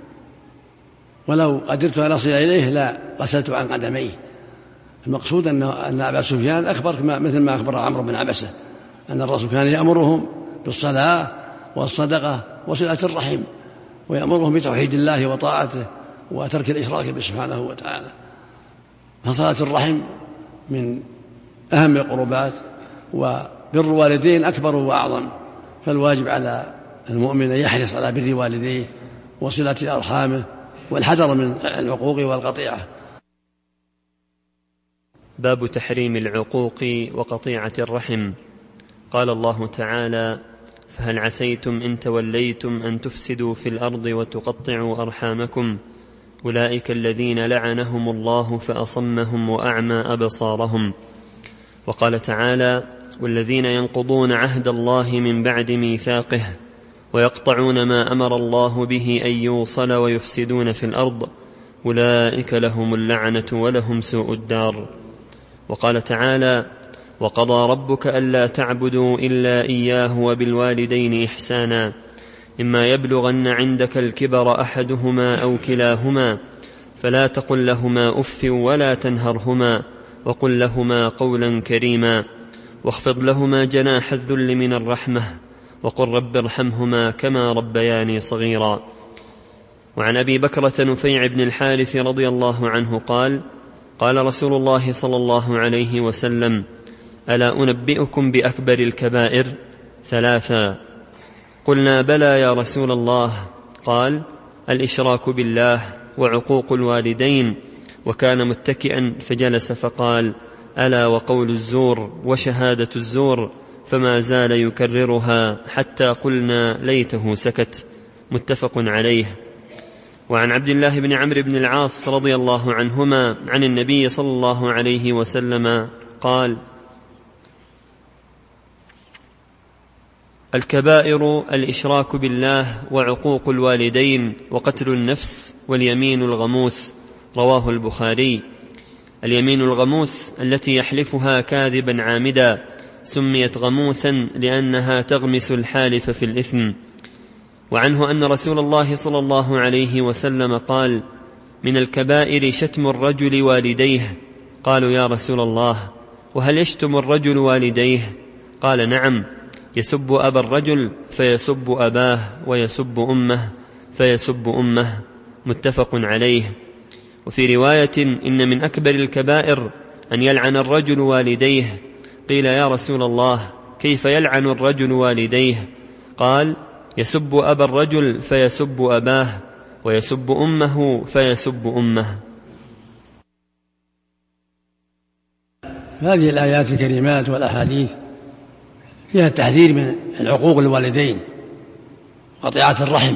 ولو قدرت أن أصل إليه لا غسلت عن قدميه. المقصود أن أبا سفيان أخبر مثل ما أخبر عمرو بن عبسة أن الرسول كان يأمرهم بالصلاة والصدقة وصلة الرحم ويأمرهم بتوحيد الله وطاعته وترك الإشراك به سبحانه وتعالى. فصلة الرحم من أهم القربات وبر الوالدين أكبر وأعظم فالواجب على المؤمن أن يحرص على بر والديه وصلة أرحامه والحذر من العقوق والقطيعة. باب تحريم العقوق وقطيعة الرحم. قال الله تعالى فهل عسيتم إن توليتم أن تفسدوا في الأرض وتقطعوا أرحامكم أولئك الذين لعنهم الله فأصمهم وأعمى أبصارهم. وقال تعالى والذين ينقضون عهد الله من بعد ميثاقه ويقطعون ما أمر الله به أن يوصل ويفسدون في الأرض أولئك لهم اللعنة ولهم سوء الدار. وقال تعالى وقضى ربك ألا تعبدوا إلا إياه وبالوالدين إحسانا إما يبلغن عندك الكبر أحدهما أو كلاهما فلا تقل لهما أف ولا تنهرهما وقل لهما قولا كريما واخفض لهما جناح الذل من الرحمة وقل رب ارحمهما كما ربياني صغيرا. وعن أبي بكرة نفيع بن الحارث رضي الله عنه قال قال رسول الله صلى الله عليه وسلم ألا أنبئكم بأكبر الكبائر ثلاثا؟ قلنا بلى يا رسول الله. قال الإشراك بالله وعقوق الوالدين. وكان متكئا فجلس فقال ألا وقول الزور وشهادة الزور فما زال يكررها حتى قلنا ليته سكت. متفق عليه. وعن عبد الله بن عمرو بن العاص رضي الله عنهما عن النبي صلى الله عليه وسلم قال الكبائر الإشراك بالله وعقوق الوالدين وقتل النفس واليمين الغموس. رواه البخاري. اليمين الغموس التي يحلفها كاذبا عامدا سميت غموسا لأنها تغمس الحالف في الإثم. وعنه أن رسول الله صلى الله عليه وسلم قال من الكبائر شتم الرجل والديه. قالوا يا رسول الله وهل يشتم الرجل والديه؟ قال نعم يسب أبا الرجل فيسب أباه ويسب أمه فيسب أمه. متفق عليه. وفي رواية إن من أكبر الكبائر أن يلعن الرجل والديه. قيل يا رسول الله كيف يلعن الرجل والديه؟ قال يسب أبا الرجل فيسب أباه ويسب أمه فيسب أمه. هذه الآيات الكريمات والأحاديث فيها التحذير من العقوق الوالدين وقطيعة الرحم.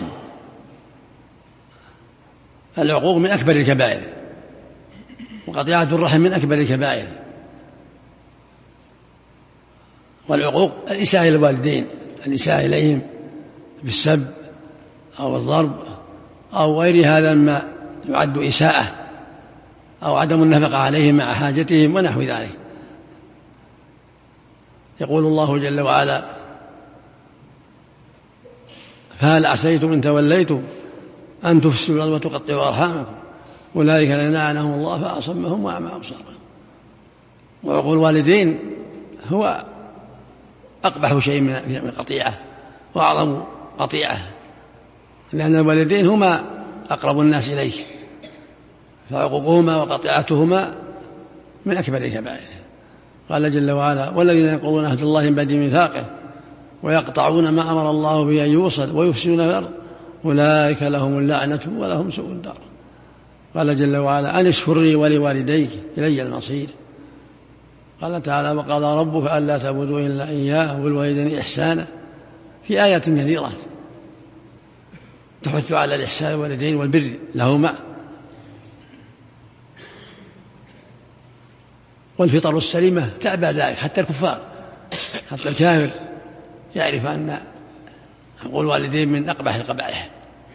العقوق من أكبر الكبائر وقطيعة الرحم من أكبر الكبائر. والعقوق الإساءة إلى الوالدين الإساءة إليهم بالسب أو الضرب أو غير هذا مما يعد إساءة أو عدم النفقة عليهم مع حاجتهم ونحو ذلك. يقول الله جل وعلا فهل عسيتم إن توليتم أن تفسدوا الأرض وتقطعوا أرحامكم أولئك الذين لعنهم الله فأصمهم وأعمى أبصارهم. وعقوق الوالدين هو أقبح شيء من القطيعة وأعظم قطيعة لأن الوالدين هما أقرب الناس إليك فعقوقهما وقطيعتهما من أكبر الكبائر. قال جل وعلا: والذين يقولون عهد الله من بعد ميثاقه ويقطعون ما أمر الله به أن يوصل ويفسدون في الأرض أولئك لهم اللعنة ولهم سوء الدار. قال جل وعلا: أن اشكر لي ولوالديك إلي المصير. قال تعالى: وقضى ربك ألا تعبدوا إلا إياه وبالوالدين إحسانا، في آيات كثيرة تحث على الإحسان والوالدين والبر لهما. والفطر السليمة تأبى ذلك، حتى الكفار، حتى الكافر يعرف أن حقوق الوالدين من أقبح القبائح.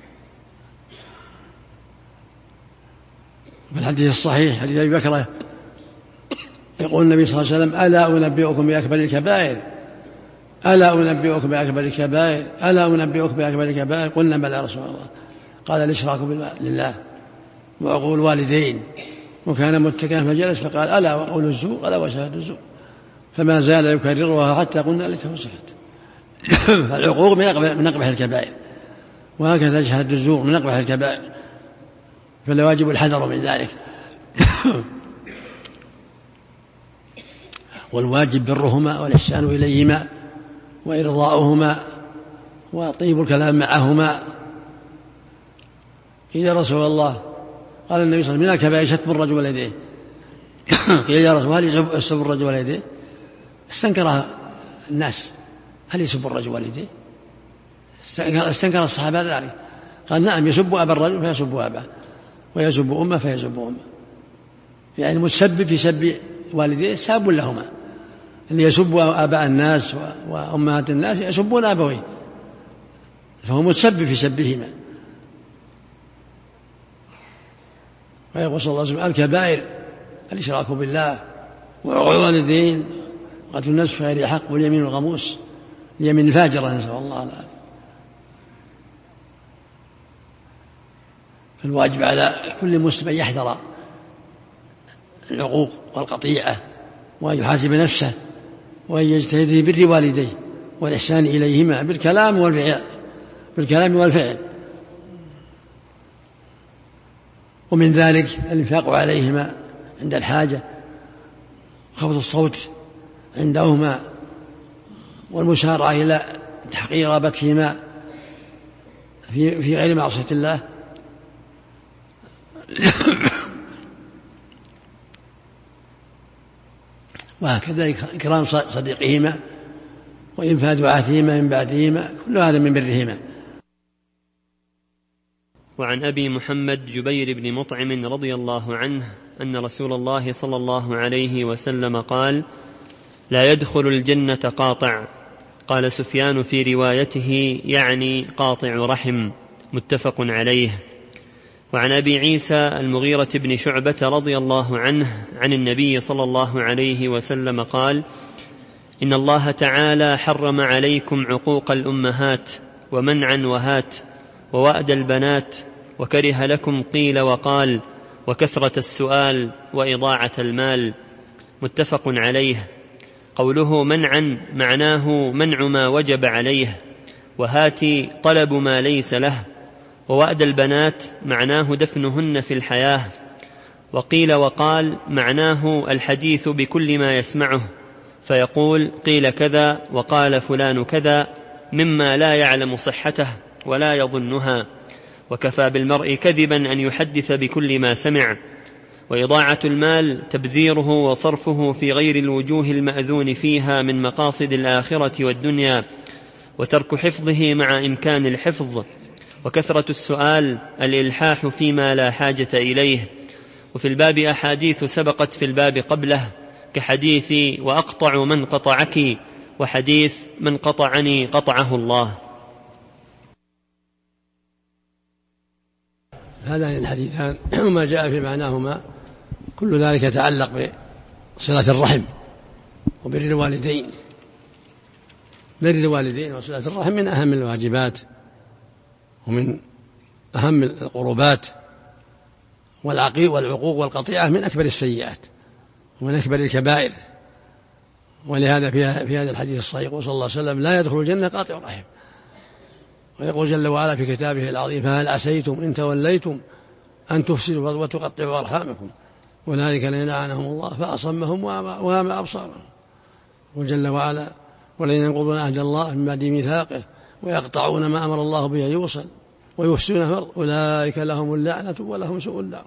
في الحديث الصحيح حديث أبي بكر يقول النبي صلى الله عليه وسلم: ألا أنبئكم بأكبر الكبائر ألا أنبئكم بأكبر الكبائر ألا أنبئكم بأكبر الكبائر قلنا بلى يا رسول الله. قال: الإشراك بالله وعقوق الوالدين. وكان متكئا فجلس فقال: ألا وقول الزور ألا وشهادة الزور. فما زال يكررها حتى قلنا ليته سكت. فالعقوق من أقبح الكبائر، وهكذا شهادة الزور من أقبح الكبائر، فلا واجب الحذر من ذلك. والواجب برهما والإحسان إليهما وإرضاؤهما وطيب الكلام معهما. قيل: يا رسول الله، قال النبي صلى الله عليه وسلم: من الكبائر شتم الرجل واليدين. قيل: يا رسول الله، هل يسب الرجل واليدين؟ استنكرها الناس: هل يسب الرجل واليدين؟ استنكر الصحابة ذلك. قال: نعم، يسب أبا الرجل فيسب أباه، ويسب أمه فيسب أمه. يعني المتسبب في سب والديه ساب لهما. اللي يسب آباء الناس وأمهات الناس يسبون أبويه، فهو متسبب في سبهما. ويقول صلى الله عليه وسلم: الكبائر الإشراك بالله وعقوق الوالدين وقتل النفس في غير حق واليمين الغموس، اليمين الفاجرة، نسأل الله العافية. فالواجب على كل مسلم أن يحذر العقوق والقطيعة، وأن يحاسب نفسه، وأن يجتهد في بر والديه والإحسان إليهما بالكلام والفعل بالكلام والفعل ومن ذلك الإنفاق عليهما عند الحاجة، خفض الصوت عندهما، والمسارعة إلى تحقيق رغبتهما في في غير معصية الله. وهكذا إكرام صديقهما وإنفاذ عهدهما من بعدهما، كل هذا من برهما. وعن أبي محمد جبير بن مطعم رضي الله عنه أن رسول الله صلى الله عليه وسلم قال: لا يدخل الجنة قاطع. قال سفيان في روايته: يعني قاطع رحم. متفق عليه. وعن أبي عيسى المغيرة بن شعبة رضي الله عنه عن النبي صلى الله عليه وسلم قال: إن الله تعالى حرم عليكم عقوق الأمهات ومنعا وهات ووأد البنات، وكره لكم قيل وقال وكثرة السؤال وإضاعة المال. متفق عليه. قوله منعا معناه منع ما وجب عليه، وهاتي طلب ما ليس له، ووأد البنات معناه دفنهن في الحياة، وقيل وقال معناه الحديث بكل ما يسمعه، فيقول قيل كذا وقال فلان كذا مما لا يعلم صحته ولا يظنها، وكفى بالمرء كذبا أن يحدث بكل ما سمع. وإضاعة المال تبذيره وصرفه في غير الوجوه المأذون فيها من مقاصد الآخرة والدنيا، وترك حفظه مع إمكان الحفظ. وكثرة السؤال الإلحاح فيما لا حاجة إليه. وفي الباب أحاديث سبقت في الباب قبله، كحديث وأقطع من قطعك، وحديث من قطعني قطعه الله. هذان الحديثان وما جاء في معناهما كل ذلك يتعلق بصلة الرحم وبر الوالدين. بر الوالدين وصلة الرحم من أهم الواجبات ومن أهم القربات، والعقيق والعقوق والقطيعة من أكبر السيئات ومن أكبر الكبائر. ولهذا في هذا الحديث الصحيح صلى الله عليه وسلم: لا يدخل الجنة قاطع رحم. ويقول جل وعلا في كتابه العظيم: فهل عسيتم إن توليتم أن تفسدوا وتقطعوا أرحامكم أولئك الذين لعنهم الله فأصمهم وأعمى أبصارهم. وجل وعلا والذين ينقضون عهد الله من بعد ميثاقه ويقطعون ما أمر الله به أن يوصل ويفسدون في الأرض أولئك لهم اللعنة ولهم سوء الدار.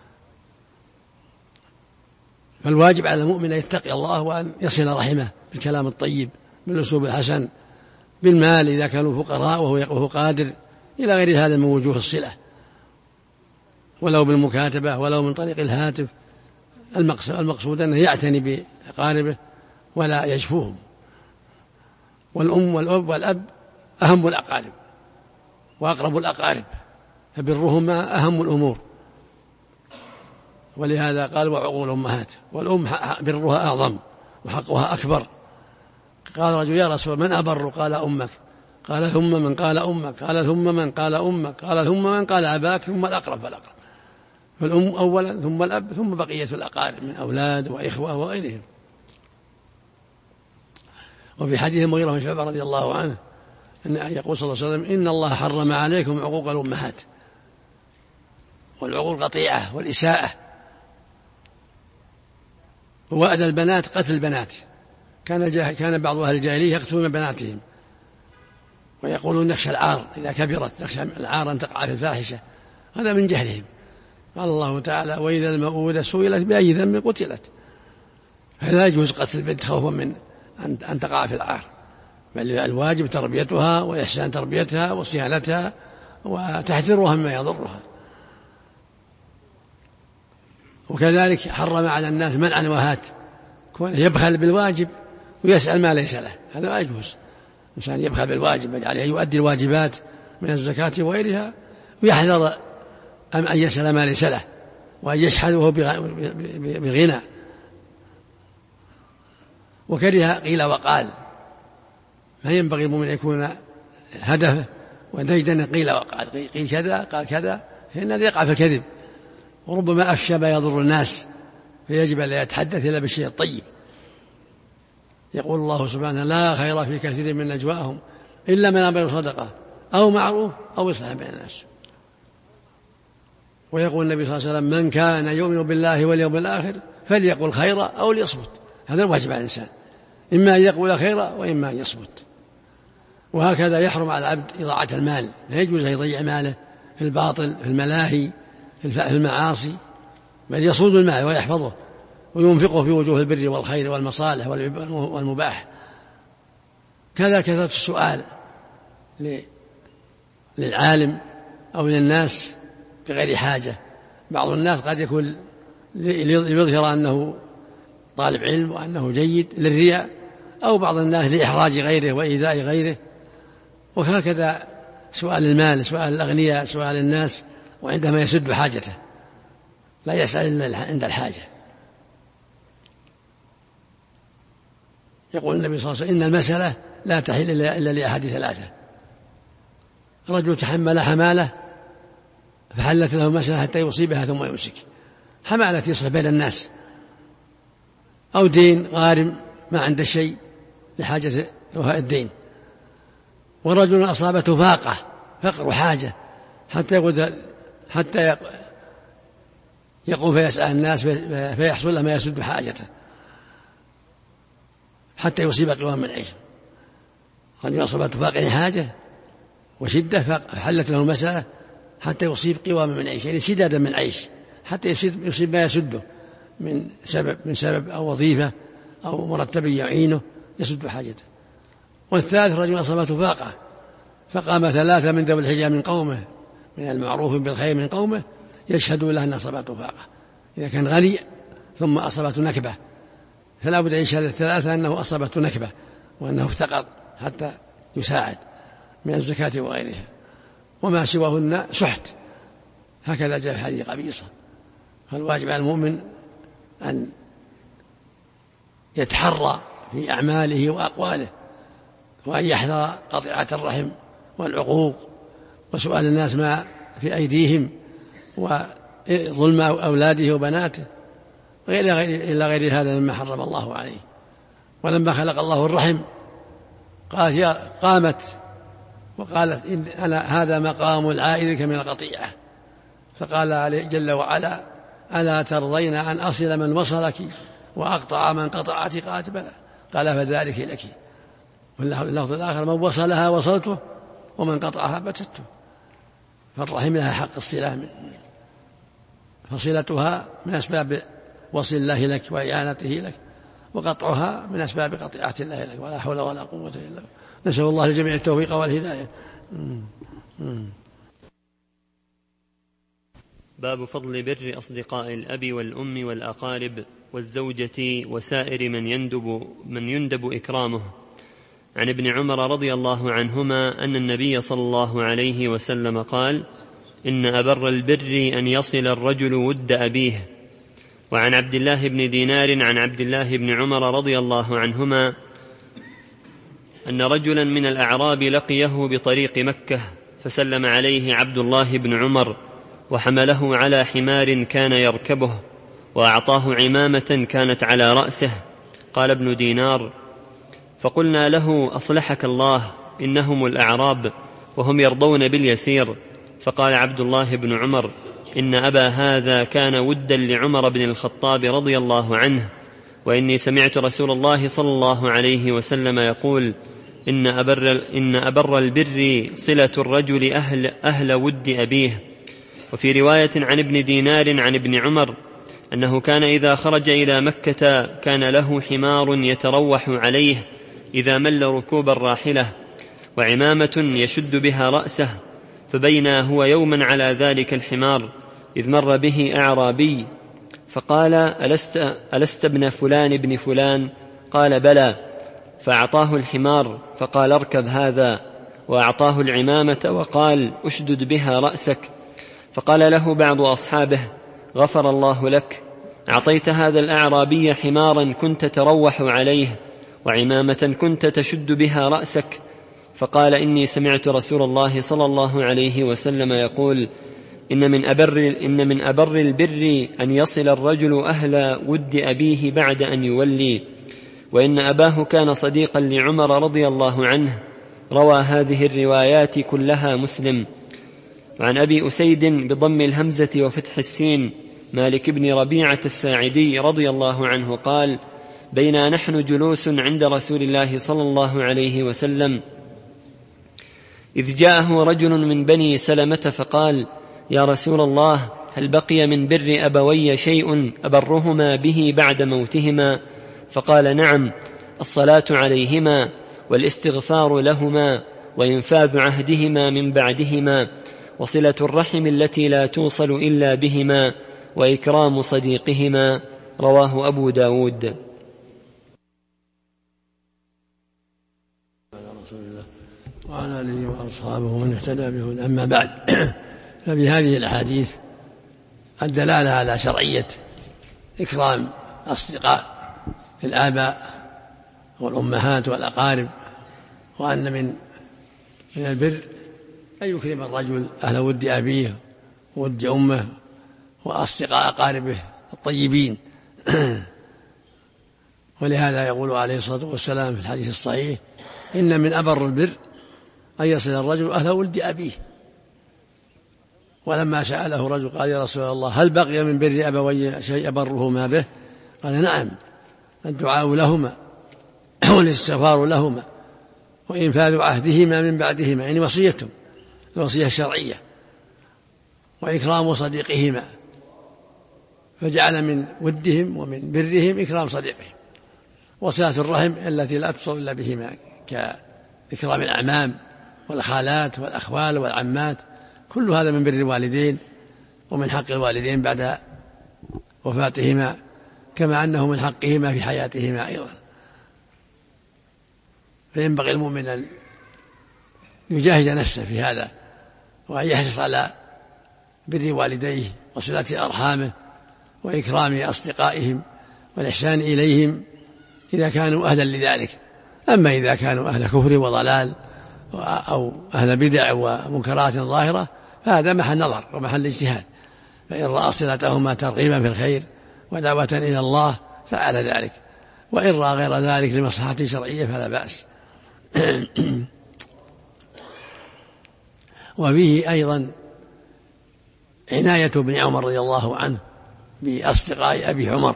فالواجب على المؤمن أن يتقي الله وأن يصل رحمه بالكلام الطيب بالأسلوب الحسن، بالمال إذا كانوا فقراء وهو قادر، إلى غير هذا من وجوه الصلة، ولو بالمكاتبة ولو من طريق الهاتف. المقصود أنه يعتني بأقاربه ولا يجفوهم. والأم والأب والأب أهم الأقارب وأقرب الأقارب، فبرهما أهم الأمور، ولهذا قال وعقول الأمهات، والأم برها أعظم وحقها أكبر. قال رجل يا رسول من أبر؟ قال أمك. قال ثم من؟ قال أمك. قال ثم من؟ قال أمك. قال ثم من؟ قال أباك. ثم الأقرب فالأقرب. فالأم أولا ثم الأب ثم بقية الأقارب من أولاد وإخوة وغيرهم. وفي حديث المغيرة بن شعبة رضي الله عنه أن يقول صلى الله عليه وسلم إن الله حرم عليكم عقوق الأمهات، والعقوق القطيعة والإساءة، ووعد البنات قتل البنات. كان كان بعض أهل الجاهلية يقتلون بناتهم ويقولون نخشى العار إذا كبرت، نخشى العار أن تقع في الفاحشة. هذا من جهلهم. قال الله تعالى وإذا الموءودة سئلت بأي ذنب قتلت. فلا يجوز قتل البنت خوفا من أن تقع في العار، بل الواجب تربيتها وإحسان تربيتها وصيانتها وتحذيرها مما يضرها. وكذلك حرم على الناس منع وهات، يبخل بالواجب ويسأل ما ليس له، هذا لا يجوز. الإنسان يبخل بالواجب بل عليه يؤدي الواجبات من الزكاة وغيرها، ويحذر أن يسأل ما ليس له وأن يشحذ وهو بغنى. وكره قيل وقال، ما ينبغي المؤمن يكون هدفه وديدن قيل وقال، قيل كذا قال كذا، فإن هذا يقع في الكذب، وربما أفشى ما يضر الناس، فيجب أن لا يتحدث إلا بالشيء الطيب. يقول الله سبحانه لا خير في كثير من نجواهم إلا من أمر بصدقة أو معروف أو إصلاح بين الناس. ويقول النبي صلى الله عليه وسلم من كان يؤمن بالله واليوم الآخر فليقل خيرا أو ليصمت. هذا الواجب على الإنسان، إما أن يقول خيرا وإما أن يصمت. وهكذا يحرم على العبد إضاعة المال، لا يجوز أن يضيع ماله في الباطل، في الملاهي، في المعاصي، بل يصود المال ويحفظه وينفقه في وجوه البر والخير والمصالح والمباح. كذا كثرة السؤال للعالم أو للناس بغير حاجة. بعض الناس قد يكون ليظهر أنه طالب علم وأنه جيد للرياء، أو بعض الناس لإحراج غيره وإيذاء غيره. وهكذا سؤال المال، سؤال الأغنياء، سؤال الناس، وعندما يسد حاجته لا يسأل إلا عند الحاجة. يقول النبي صلى الله عليه وسلم إن المسألة لا تحل إلا لأحد ثلاثة: رجل تحمل حمالة فحلت له مسألة حتى يصيبها ثم يمسك، حمالة يصلح بين الناس، أو دين غارم ما عنده شيء لحاجة وفاء الدين، ورجل أصابته فاقة فقر وحاجة حتى يقول حتى يقوم فيسأل الناس فيحصل له ما يسد حاجته حتى يصيب قوام من عيشه. رجل أصابته فاقة حاجة وشدة فحلت له المسألة حتى يصيب قوام من عيش، يعني سدادا من عيش، حتى يصيب ما يسده من سبب من سبب أو وظيفة أو مرتب يعينه يسد حاجته. والثالث رجل أصابته فاقة فقام ثلاثة من ذوي الحجة من قومه من المعروف بالخير من قومه يشهدوا له أن أصابته فاقة. إذا كان غني ثم أصابته نكبة فلا بد أن يشهد الثلاثة أنه أصابته نكبة وأنه افتقر حتى يساعد من الزكاة وغيرها، وما سواهن سحت. هكذا جاء في حديث قبيصة. فالواجب على المؤمن أن يتحرى في أعماله وأقواله، وأن يحذر قطيعة الرحم والعقوق وسؤال الناس ما في أيديهم وظلم أولاده وبناته إلى غير هذا مما حرم الله عليه. ولما خلق الله الرحم قالت يا قامت وقالت إن أنا هذا مقام العائذك من القطيعة، فقال عليه جل وعلا ألا ترضين أن أصل من وصلك وأقطع من قطعتك؟ قالت بلى. قال فذلك لك. واللفظ الآخر من وصلها وصلته ومن قطعها بتته. فالرحم لها حق الصلة، فصلتها من أسباب وصل الله لك وإعانته لك، وقطعها من أسباب قطيعة الله لك. ولا حول ولا قوة إلا بالله. نسأل الله للجميع التوفيق والهداية. باب فضل بر أصدقاء الأب والأم والأقارب والزوجة وسائر من يندب, من يندب إكرامه. عن ابن عمر رضي الله عنهما أن النبي صلى الله عليه وسلم قال: إن أبر البر أن يصل الرجل ود أبيه. وعن عبد الله بن دينار عن عبد الله بن عمر رضي الله عنهما أن رجلا من الأعراب لقيه بطريق مكة، فسلم عليه عبد الله بن عمر وحمله على حمار كان يركبه، وأعطاه عمامة كانت على رأسه. قال ابن دينار: فقلنا له: أصلحك الله، إنهم الأعراب وهم يرضون باليسير. فقال عبد الله بن عمر: إن أبا هذا كان ودا لعمر بن الخطاب رضي الله عنه، وإني سمعت رسول الله صلى الله عليه وسلم يقول: إن أبر, إن أبر البر صلة الرجل أهل, أهل ود أبيه. وفي رواية عن ابن دينار عن ابن عمر أنه كان إذا خرج إلى مكة كان له حمار يتروح عليه إذا مل ركوب الراحلة، وعمامة يشد بها رأسه. فبينا هو يوما على ذلك الحمار إذ مر به أعرابي فقال: ألست, ألست ابن فلان ابن فلان؟ قال: بلى. فأعطاه الحمار فقال: اركب هذا، وأعطاه العمامة وقال: أشدد بها رأسك. فقال له بعض أصحابه: غفر الله لك، أعطيت هذا الأعرابي حمارا كنت تروح عليه وعمامة كنت تشد بها رأسك. فقال: إني سمعت رسول الله صلى الله عليه وسلم يقول: إن من أبر, إن من أبر البر أن يصل الرجل أهل ود أبيه بعد أن يولي. وإن أباه كان صديقا لعمر رضي الله عنه. روى هذه الروايات كلها مسلم. وعن أبي أسيد بضم الهمزة وفتح السين مالك بن ربيعة الساعدي رضي الله عنه قال: بينا نحن جلوس عند رسول الله صلى الله عليه وسلم إذ جاءه رجل من بني سلمة فقال: يا رسول الله، هل بقي من بر أبوي شيء أبرهما به بعد موتهما؟ فقال: نعم، الصلاة عليهما والاستغفار لهما وإنفاذ عهدهما من بعدهما وصلة الرحم التي لا توصل إلا بهما وإكرام صديقهما. رواه أبو داود. وعلى آله وأصحابه ومن اهتدى به. أما بعد، فبهذه الأحاديث الدلالة على شرعية إكرام أصدقاء الآباء والأمهات والأقارب، وأن من من البر أن يكرم الرجل أهل ود أبيه وود أمه وأصدقاء أقاربه الطيبين. ولهذا يقول عليه الصلاة والسلام في الحديث الصحيح: إن من أبر البر أن يصل الرجل أهل ود أبيه. ولما سأله رجل قال: يا رسول الله، هل بقي من بر أبوي شيء أبرهما به؟ قال: نعم، الدعاء لهما والاستغفار لهما وإنفاذ عهدهما من بعدهما، يعني وصيتهم الوصية الشرعية، وإكرام صديقهما. فجعل من ودهم ومن برهم إكرام صديقهم، وصلة الرحم التي لا تصل إلا بهما كإكرام الأعمام والخالات والأخوال والعمات. كل هذا من بر الوالدين ومن حق الوالدين بعد وفاتهما، كما أنه من حقهما في حياتهما أيضا. فينبغي المؤمن أن يجاهد نفسه في هذا، وأن يحرص على بر والديه وصلة أرحامه وإكرام أصدقائهم والإحسان إليهم إذا كانوا أهلا لذلك. أما إذا كانوا أهل كفر وضلال أو أهل بدع ومنكرات ظاهرة فهذا محل نظر ومحل اجتهاد، فإن رأى صلتهما ترغيبا في الخير ودعوة إلى الله فعل ذلك، وإن رأى غير ذلك لمصلحة شرعية فلا بأس. وفيه أيضا عناية ابن عمر رضي الله عنه بأصدقاء أبي عمر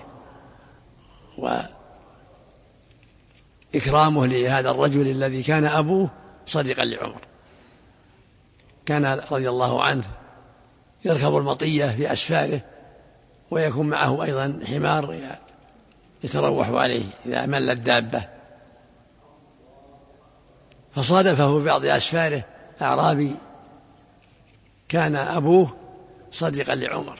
وإكرامه لهذا الرجل الذي كان أبوه صديقا لعمر. كان رضي الله عنه يركب المطية في أسفاره، ويكون معه أيضا حمار يتروح عليه إذا مل الدابة. فصادفه في بعض أسفاره أعرابي كان أبوه صديقا لعمر،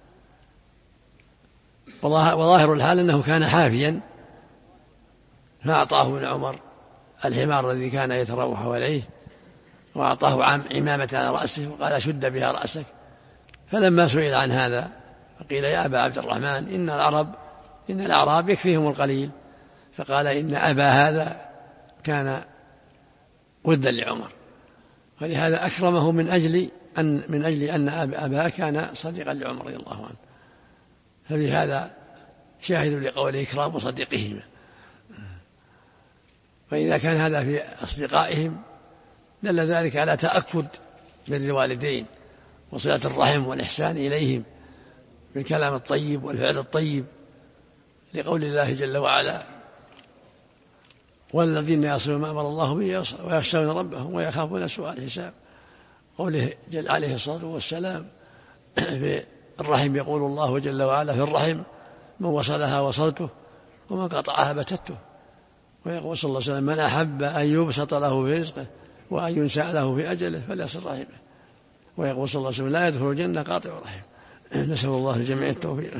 وظاهر الحال أنه كان حافيا، فأعطاه من عمر الحمار الذي كان يتروح عليه، وأعطاه عمامة على رأسه وقال شد بها رأسك. فلما سئل عن هذا فقيل يا أبا عبد الرحمن إن العرب إن الأعراب يكفيهم القليل، فقال إن أبا هذا كان ودا لعمر، ولهذا أكرمه من أجل أن من أجل أن أباه كان صديقا لعمر رضي الله عنه. ففي هذا شاهد لقوله إكرام صديقهما. فإذا كان هذا في أصدقائهم دل ذلك على تأكد بر الوالدين وصلة الرحم والإحسان إليهم بالكلام الطيب والفعل الطيب، لقول الله جل وعلا والذين يصلون ما أمر الله به ويخشون ربهم ويخافون سوء الحساب. قوله جل عليه الصلاة والسلام في الرحم يقول الله جل وعلا في الرحم من وصلها وصلته ومن قطعها بتته. ويقول صلى الله عليه وسلم من أحب أن يبسط له في رزقه وأن ينسى له في أجله فليصل رحمه. ويقول صلى الله عليه وسلم لا يدخل الجنة قاطع رحم. نسأل الله الجميع التوفيق.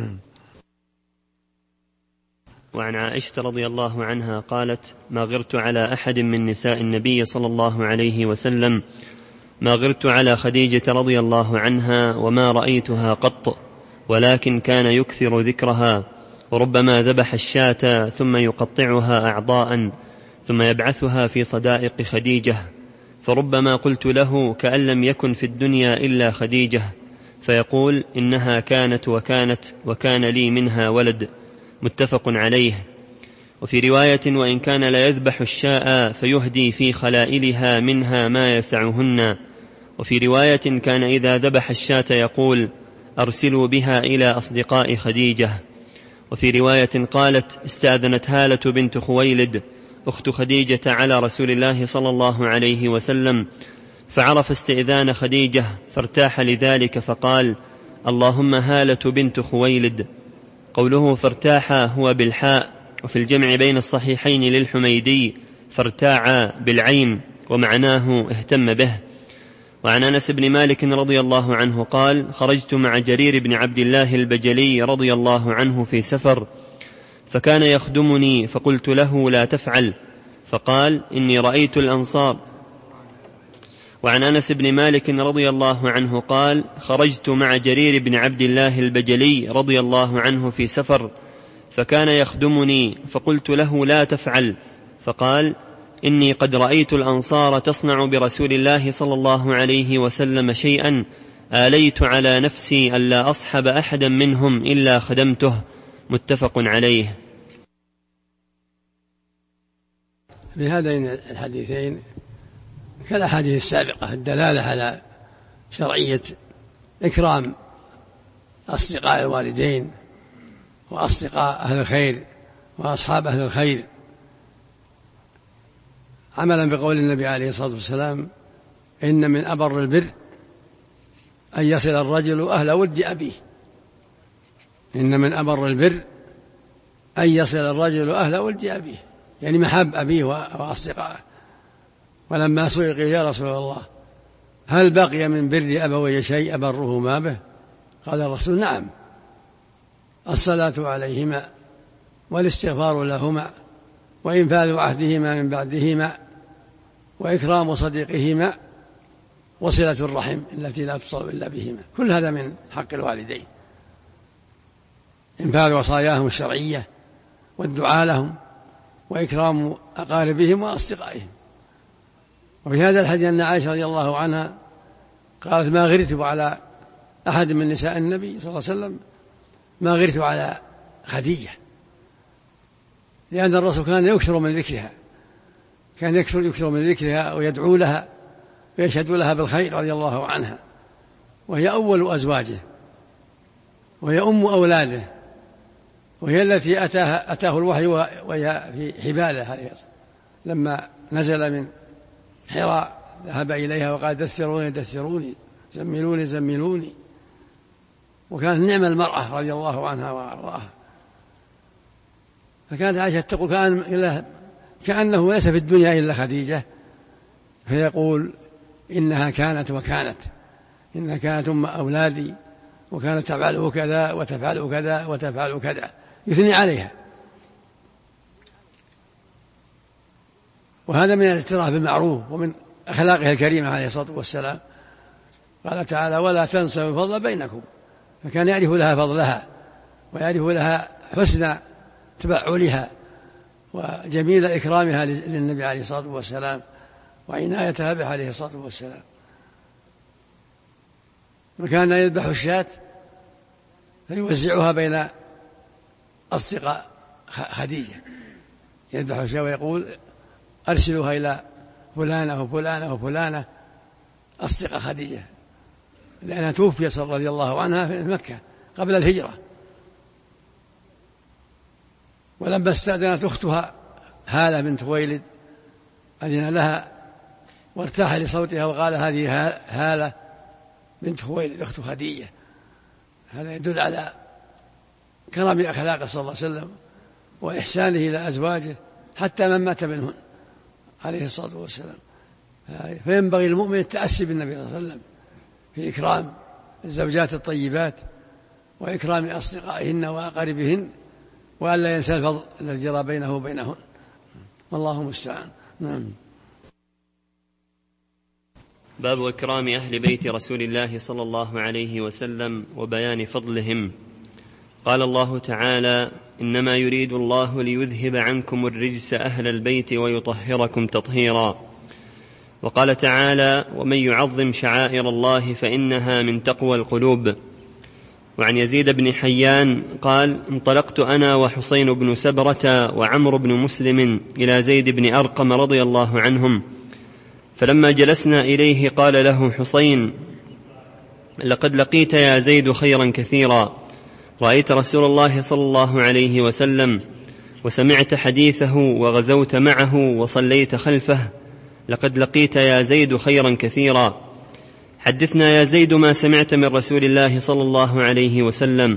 وعن عائشة رضي الله عنها قالت ما غرت على أحد من نساء النبي صلى الله عليه وسلم ما غرت على خديجة رضي الله عنها وما رأيتها قط، ولكن كان يكثر ذكرها، وربما ذبح الشاة ثم يقطعها أعضاء ثم يبعثها في صدائق خديجة، فربما قلت له كأن لم يكن في الدنيا إلا خديجة، فيقول إنها كانت وكانت وكان لي منها ولد. متفق عليه. وفي رواية وإن كان لا يذبح الشاء فيهدي في خلائلها منها ما يسعهن. وفي رواية كان إذا ذبح الشاة يقول أرسلوا بها إلى أصدقاء خديجة. وفي رواية قالت استأذنت هالة بنت خويلد أخت خديجة على رسول الله صلى الله عليه وسلم، فعرف استئذان خديجة فارتاح لذلك فقال اللهم هالة بنت خويلد. قوله فارتاح هو بالحاء، وفي الجمع بين الصحيحين للحميدي فارتاع بالعين ومعناه اهتم به. وعن أنس بن مالك رضي الله عنه قال خرجت مع جرير بن عبد الله البجلي رضي الله عنه في سفر، فكان يخدمني فقلت له لا تفعل، فقال إني رأيت الأنصار. وعن أنس بن مالك رضي الله عنه قال خرجت مع جرير بن عبد الله البجلي رضي الله عنه في سفر، فكان يخدمني فقلت له لا تفعل، فقال إني قد رأيت الأنصار تصنع برسول الله صلى الله عليه وسلم شيئا آليت على نفسي ألا أصحب أحدا منهم إلا خدمته. متفق عليه. بهذين الحديثين كالأحاديث السابقة الدلالة على شرعية إكرام أصدقاء الوالدين وأصدقاء أهل الخير وأصحاب أهل الخير، عملا بقول النبي عليه الصلاة والسلام إن من أبر البر أن يصل الرجل أهل ود أبيه. إن من أبر البر أن يصل الرجل أهل ود أبيه، يعني محب أبيه وأصدقائه. ولما سئل يا رسول الله هل بقي من بر أبوي شيء أبرهما به؟ قال الرسول نعم، الصلاة عليهما والاستغفار لهما وإنفاذ عهدهما من بعدهما وإكرام صديقهما وصلة الرحم التي لا تصل إلا بهما. كل هذا من حق الوالدين، إنفاذ وصاياهم الشرعية والدعاء لهم وإكرام أقاربهم وأصدقائهم. وفي هذا الحديث أن عائشة رضي الله عنها قالت ما غرت على أحد من نساء النبي صلى الله عليه وسلم ما غرت على خديجة، لأن الرسول كان يكثر من ذكرها، كان يكثر يكثر من ذكرها ويدعو لها ويشهد لها بالخير رضي الله عنها، وهي أول أزواجه وهي أم أولاده، وهي التي أتاه, أتاه الوحي وهي في حباله لما نزل من حراء ذهب إليها وقال دثروني دثروني زملوني زملوني. وكانت نعم المرأة رضي الله عنها وأرضاها. فكانت عائشة تقول كأن كأنه ليس في الدنيا إلا خديجة، فيقول إنها كانت وكانت إنها كانت أم أولادي وكانت تفعل كذا وتفعل كذا وتفعل كذا، يثني عليها. وهذا من الاعتراف بالمعروف ومن أخلاقها الكريمة عليه الصلاة والسلام. قال تعالى ولا تنسوا الفضل بينكم، فكان يعرف لها فضلها ويعرف لها حسن تبعلها وجميل إكرامها للنبي عليه الصلاة والسلام وعنايتها به عليه الصلاة والسلام. وكان يذبح الشاة فيوزعها بين أصدقاء خديجة، يذبح الشاة ويقول أرسلها إلى فلانة وفلانة وفلانة أصدقاء خديجة، لأنها توفيت رضي الله عنها في مكة قبل الهجرة. ولما استأذنت أختها هالة بنت خويلد أذن لها وارتاح لصوتها وقال هذه هالة بنت خويلد أخت خديجة. هذا يدل على كرم أخلاقه صلى الله عليه وسلم وإحسانه إلى أزواجه حتى من مات منهن عليه الصلاة والسلام. فينبغي المؤمن التأسي بالنبي صلى الله عليه وسلم في إكرام الزوجات الطيبات وإكرام أصدقائهن وأقاربهن، وألا ينسى الفضل الذي جرى بينه وبينهن، والله المستعان. نعم. باب إكرام أهل بيت رسول الله صلى الله عليه وسلم وبيان فضلهم. قال الله تعالى إنما يريد الله ليذهب عنكم الرجس أهل البيت ويطهركم تطهيرا. وقال تعالى ومن يعظم شعائر الله فإنها من تقوى القلوب. وعن يزيد بن حيان قال انطلقت أنا وحسين بن سبرة وعمر بن مسلم إلى زيد بن أرقم رضي الله عنهم، فلما جلسنا إليه قال له حسين لقد لقيت يا زيد خيرا كثيرا، رأيت رسول الله صلى الله عليه وسلم وسمعت حديثه وغزوت معه وصليت خلفه، لقد لقيت يا زيد خيرا كثيرا. حدثنا يا زيد ما سمعت من رسول الله صلى الله عليه وسلم.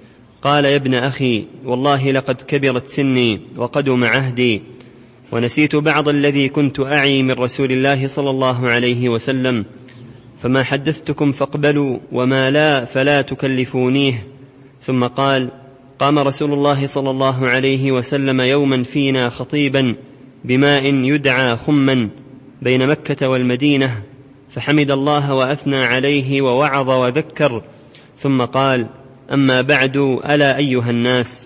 قال يا ابن أخي والله لقد كبرت سني وقدم عهدي، ونسيت بعض الذي كنت أعي من رسول الله صلى الله عليه وسلم، فما حدثتكم فاقبلوا وما لا فلا تكلفونيه. ثم قال قام رسول الله صلى الله عليه وسلم يوما فينا خطيبا بماء يدعى خما بين مكة والمدينة، فحمد الله وأثنى عليه ووعظ وذكر، ثم قال أما بعد ألا أيها الناس،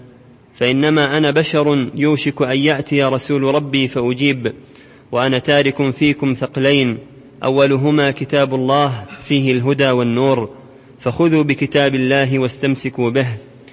فإنما أنا بشر يوشك أن يأتي رسول ربي فأجيب، وأنا تارك فيكم ثقلين، أولهما كتاب الله فيه الهدى والنور، فخذوا بكتاب الله واستمسكوا به.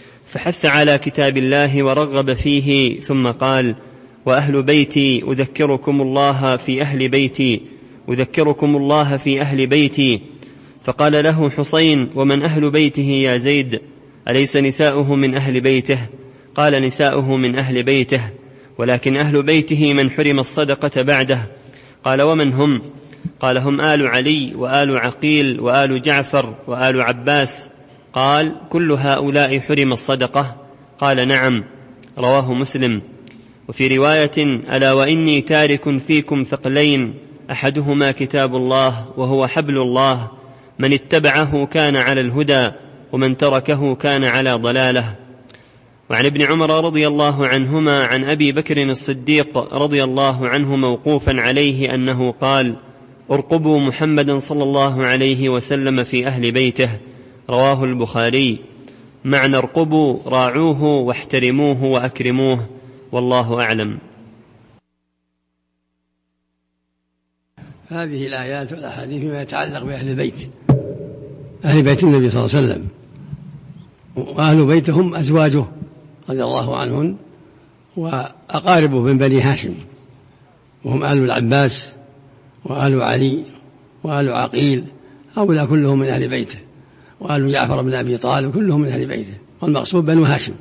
فحث على كتاب الله ورغب فيه، ثم قال وأهل بيتي أذكركم الله في أهل بيتي أذكركم الله في أهل بيتي. فقال له حسين ومن أهل بيته يا زيد، أليس نساؤه من أهل بيته؟ قال نساؤه من أهل بيته، ولكن أهل بيته من حرم الصدقة بعده. قال ومن هم؟ قال هم آل علي وآل عقيل وآل جعفر وآل عباس. قال كل هؤلاء حرم الصدقة؟ قال نعم. رواه مسلم. وفي رواية ألا وإني تارك فيكم ثقلين، أحدهما كتاب الله وهو حبل الله، من اتبعه كان على الهدى ومن تركه كان على ضلاله. وعن ابن عمر رضي الله عنهما عن أبي بكر الصديق رضي الله عنه موقوفا عليه أنه قال ارقبوا محمدا صلى الله عليه وسلم في أهل بيته. رواه البخاري. معنى ارقبوا راعوه واحترموه وأكرموه، والله أعلم. هذه الآيات والأحاديث فيما يتعلق بأهل البيت، أهل بيت النبي صلى الله عليه وسلم، وأهل بيتهم أزواجه رضي الله عنهن وأقاربه من بني هاشم، وهم آل العباس وآل علي وآل عقيل، هؤلاء كلهم من أهل بيته. وآل جعفر بن أبي طالب كلهم من أهل بيته، والمقصود بنو هاشم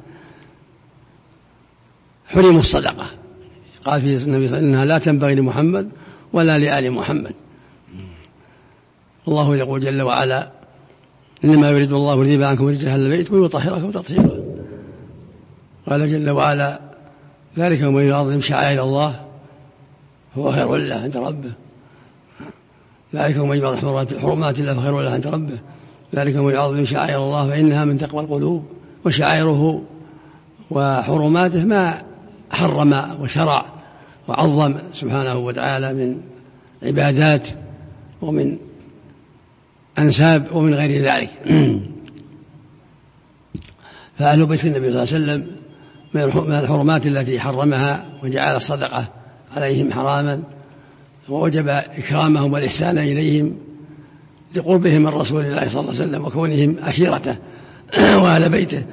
حرموا الصدقة. قال في النبي صلى الله عليه وسلم إنها لا تنبغي لمحمد ولا لآل محمد. الله يقول جل وعلا إنما يريد الله ليذهب عنكم رجس أهل البيت ويطهركم تطهيرا. قال جل وعلا ذلك ومن يعظم شعائر الله هو خير له عند ربه، ذلك ومن يعظم حرمات الله فخير له عند ربه، ذلك ومن يعظم شعائر الله فإنها من تقوى القلوب. وشعائره وحرماته ما حرم وشرع وعظم سبحانه وتعالى من عبادات ومن أنساب ومن غير ذلك. فأهل بيت النبي صلى الله عليه وسلم من الحرمات التي حرمها وجعل الصدقة عليهم حراما، ووجب إكرامهم والإحسان إليهم لقربهم من رسول الله صلى الله عليه وسلم وكونهم عشيرته وأهل بيته.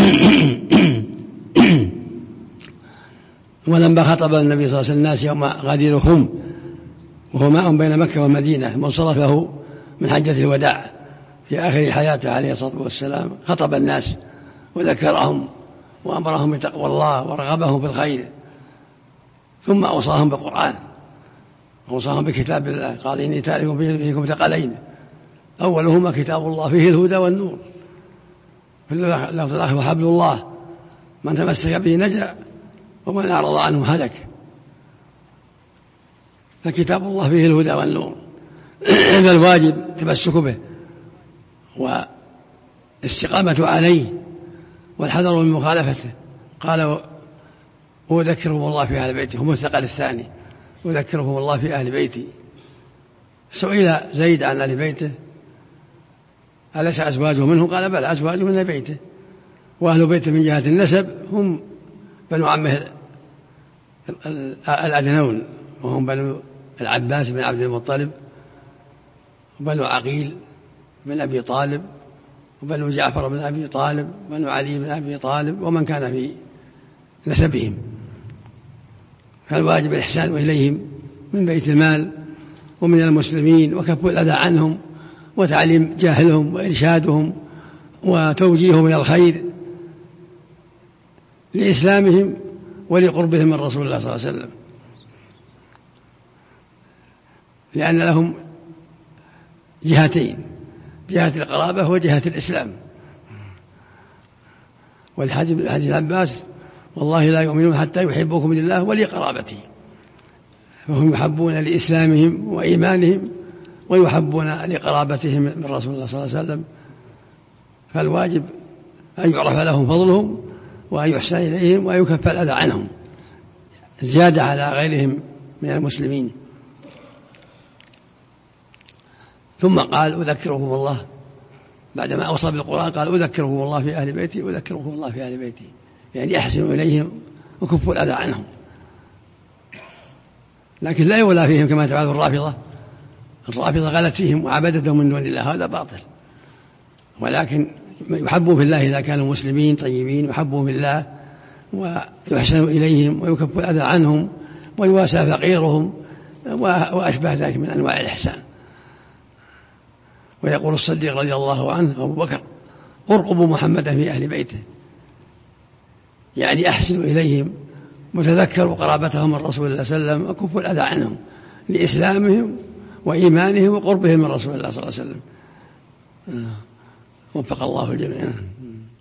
ولما خطب النبي صلى الله عليه وسلم الناس يوم غدير خم وهو ماء بين مكة والمدينة منصرفه من حجة الوداع في آخر حياته عليه الصلاة والسلام، خطب الناس وذكرهم وأمرهم بتقوى الله ورغبهم في الخير، ثم أوصاهم بالقرآن وأوصاهم بكتاب الله. قال إني تارك فيكم ثقلين أولهما كتاب الله فيه الهدى والنور، في اللفظ الآخر وحبل الله من تمسك به نجا ومن أعرض عنه هلك. فكتاب الله فيه الهدى والنور فالواجب تمسك به والاستقامة عليه والحذر من مخالفته. قال وأذكرهم الله في أهل بيتي، هم الثقل الثاني، وذكرهم الله في أهل بيتي. سئل زيد عن أهل بيته أليس أزواجه منه؟ قال بل أزواجه من أهل بيته، وأهل بيته من جهة النسب هم بنو عمه الأدنون وهم بنو العباس بن عبد المطلب وبنو عقيل بن أبي طالب وبنو جعفر بن أبي طالب وبنو علي بن أبي طالب ومن كان في نسبهم. فالواجب الإحسان إليهم من بيت المال ومن المسلمين وكف الأذى عنهم وتعليم جاهلهم وإرشادهم وتوجيههم إلى الخير لإسلامهم ولقربهم من رسول الله صلى الله عليه وسلم، لأن لهم جهتين، جهة القرابة وجهة الإسلام. والحديث حديث العباس والله لا يؤمنون حتى يحبوكم لله ولقرابته، فهم يحبون لإسلامهم وإيمانهم ويحبون لقرابتهم من رسول الله صلى الله عليه وسلم. فالواجب أن يعرف لهم فضلهم وأن يحسن إليهم ويكف الأذى عنهم زيادة على غيرهم من المسلمين. ثم قال أذكركم الله بعدما أوصى بالقرآن، قال أذكركم الله في أهل بيتي أذكركم الله في أهل بيتي، يعني أحسنوا إليهم وكفوا الأذى عنهم. لكن لا يولى فيهم كما تفعل الرافضة. الرافضة غلت فيهم وعبدتهم من دون الله، هذا باطل. ولكن يحبوا في الله إذا كانوا مسلمين طيبين، يحبوا في الله ويحسنوا إليهم ويكفوا الأذى عنهم ويواسى فقيرهم وأشبه ذلك من أنواع الإحسان. ويقول الصديق رضي الله عنه أبو بكر ارقبوا محمدا في أهل بيته، يعني أحسنوا إليهم وتذكروا قرابتهم من رسول الله صلى الله عليه وسلم وكفوا الأذى عنهم لإسلامهم وإيمانهم وقربهم من رسول الله صلى الله عليه وسلم. وفق الله الجميع.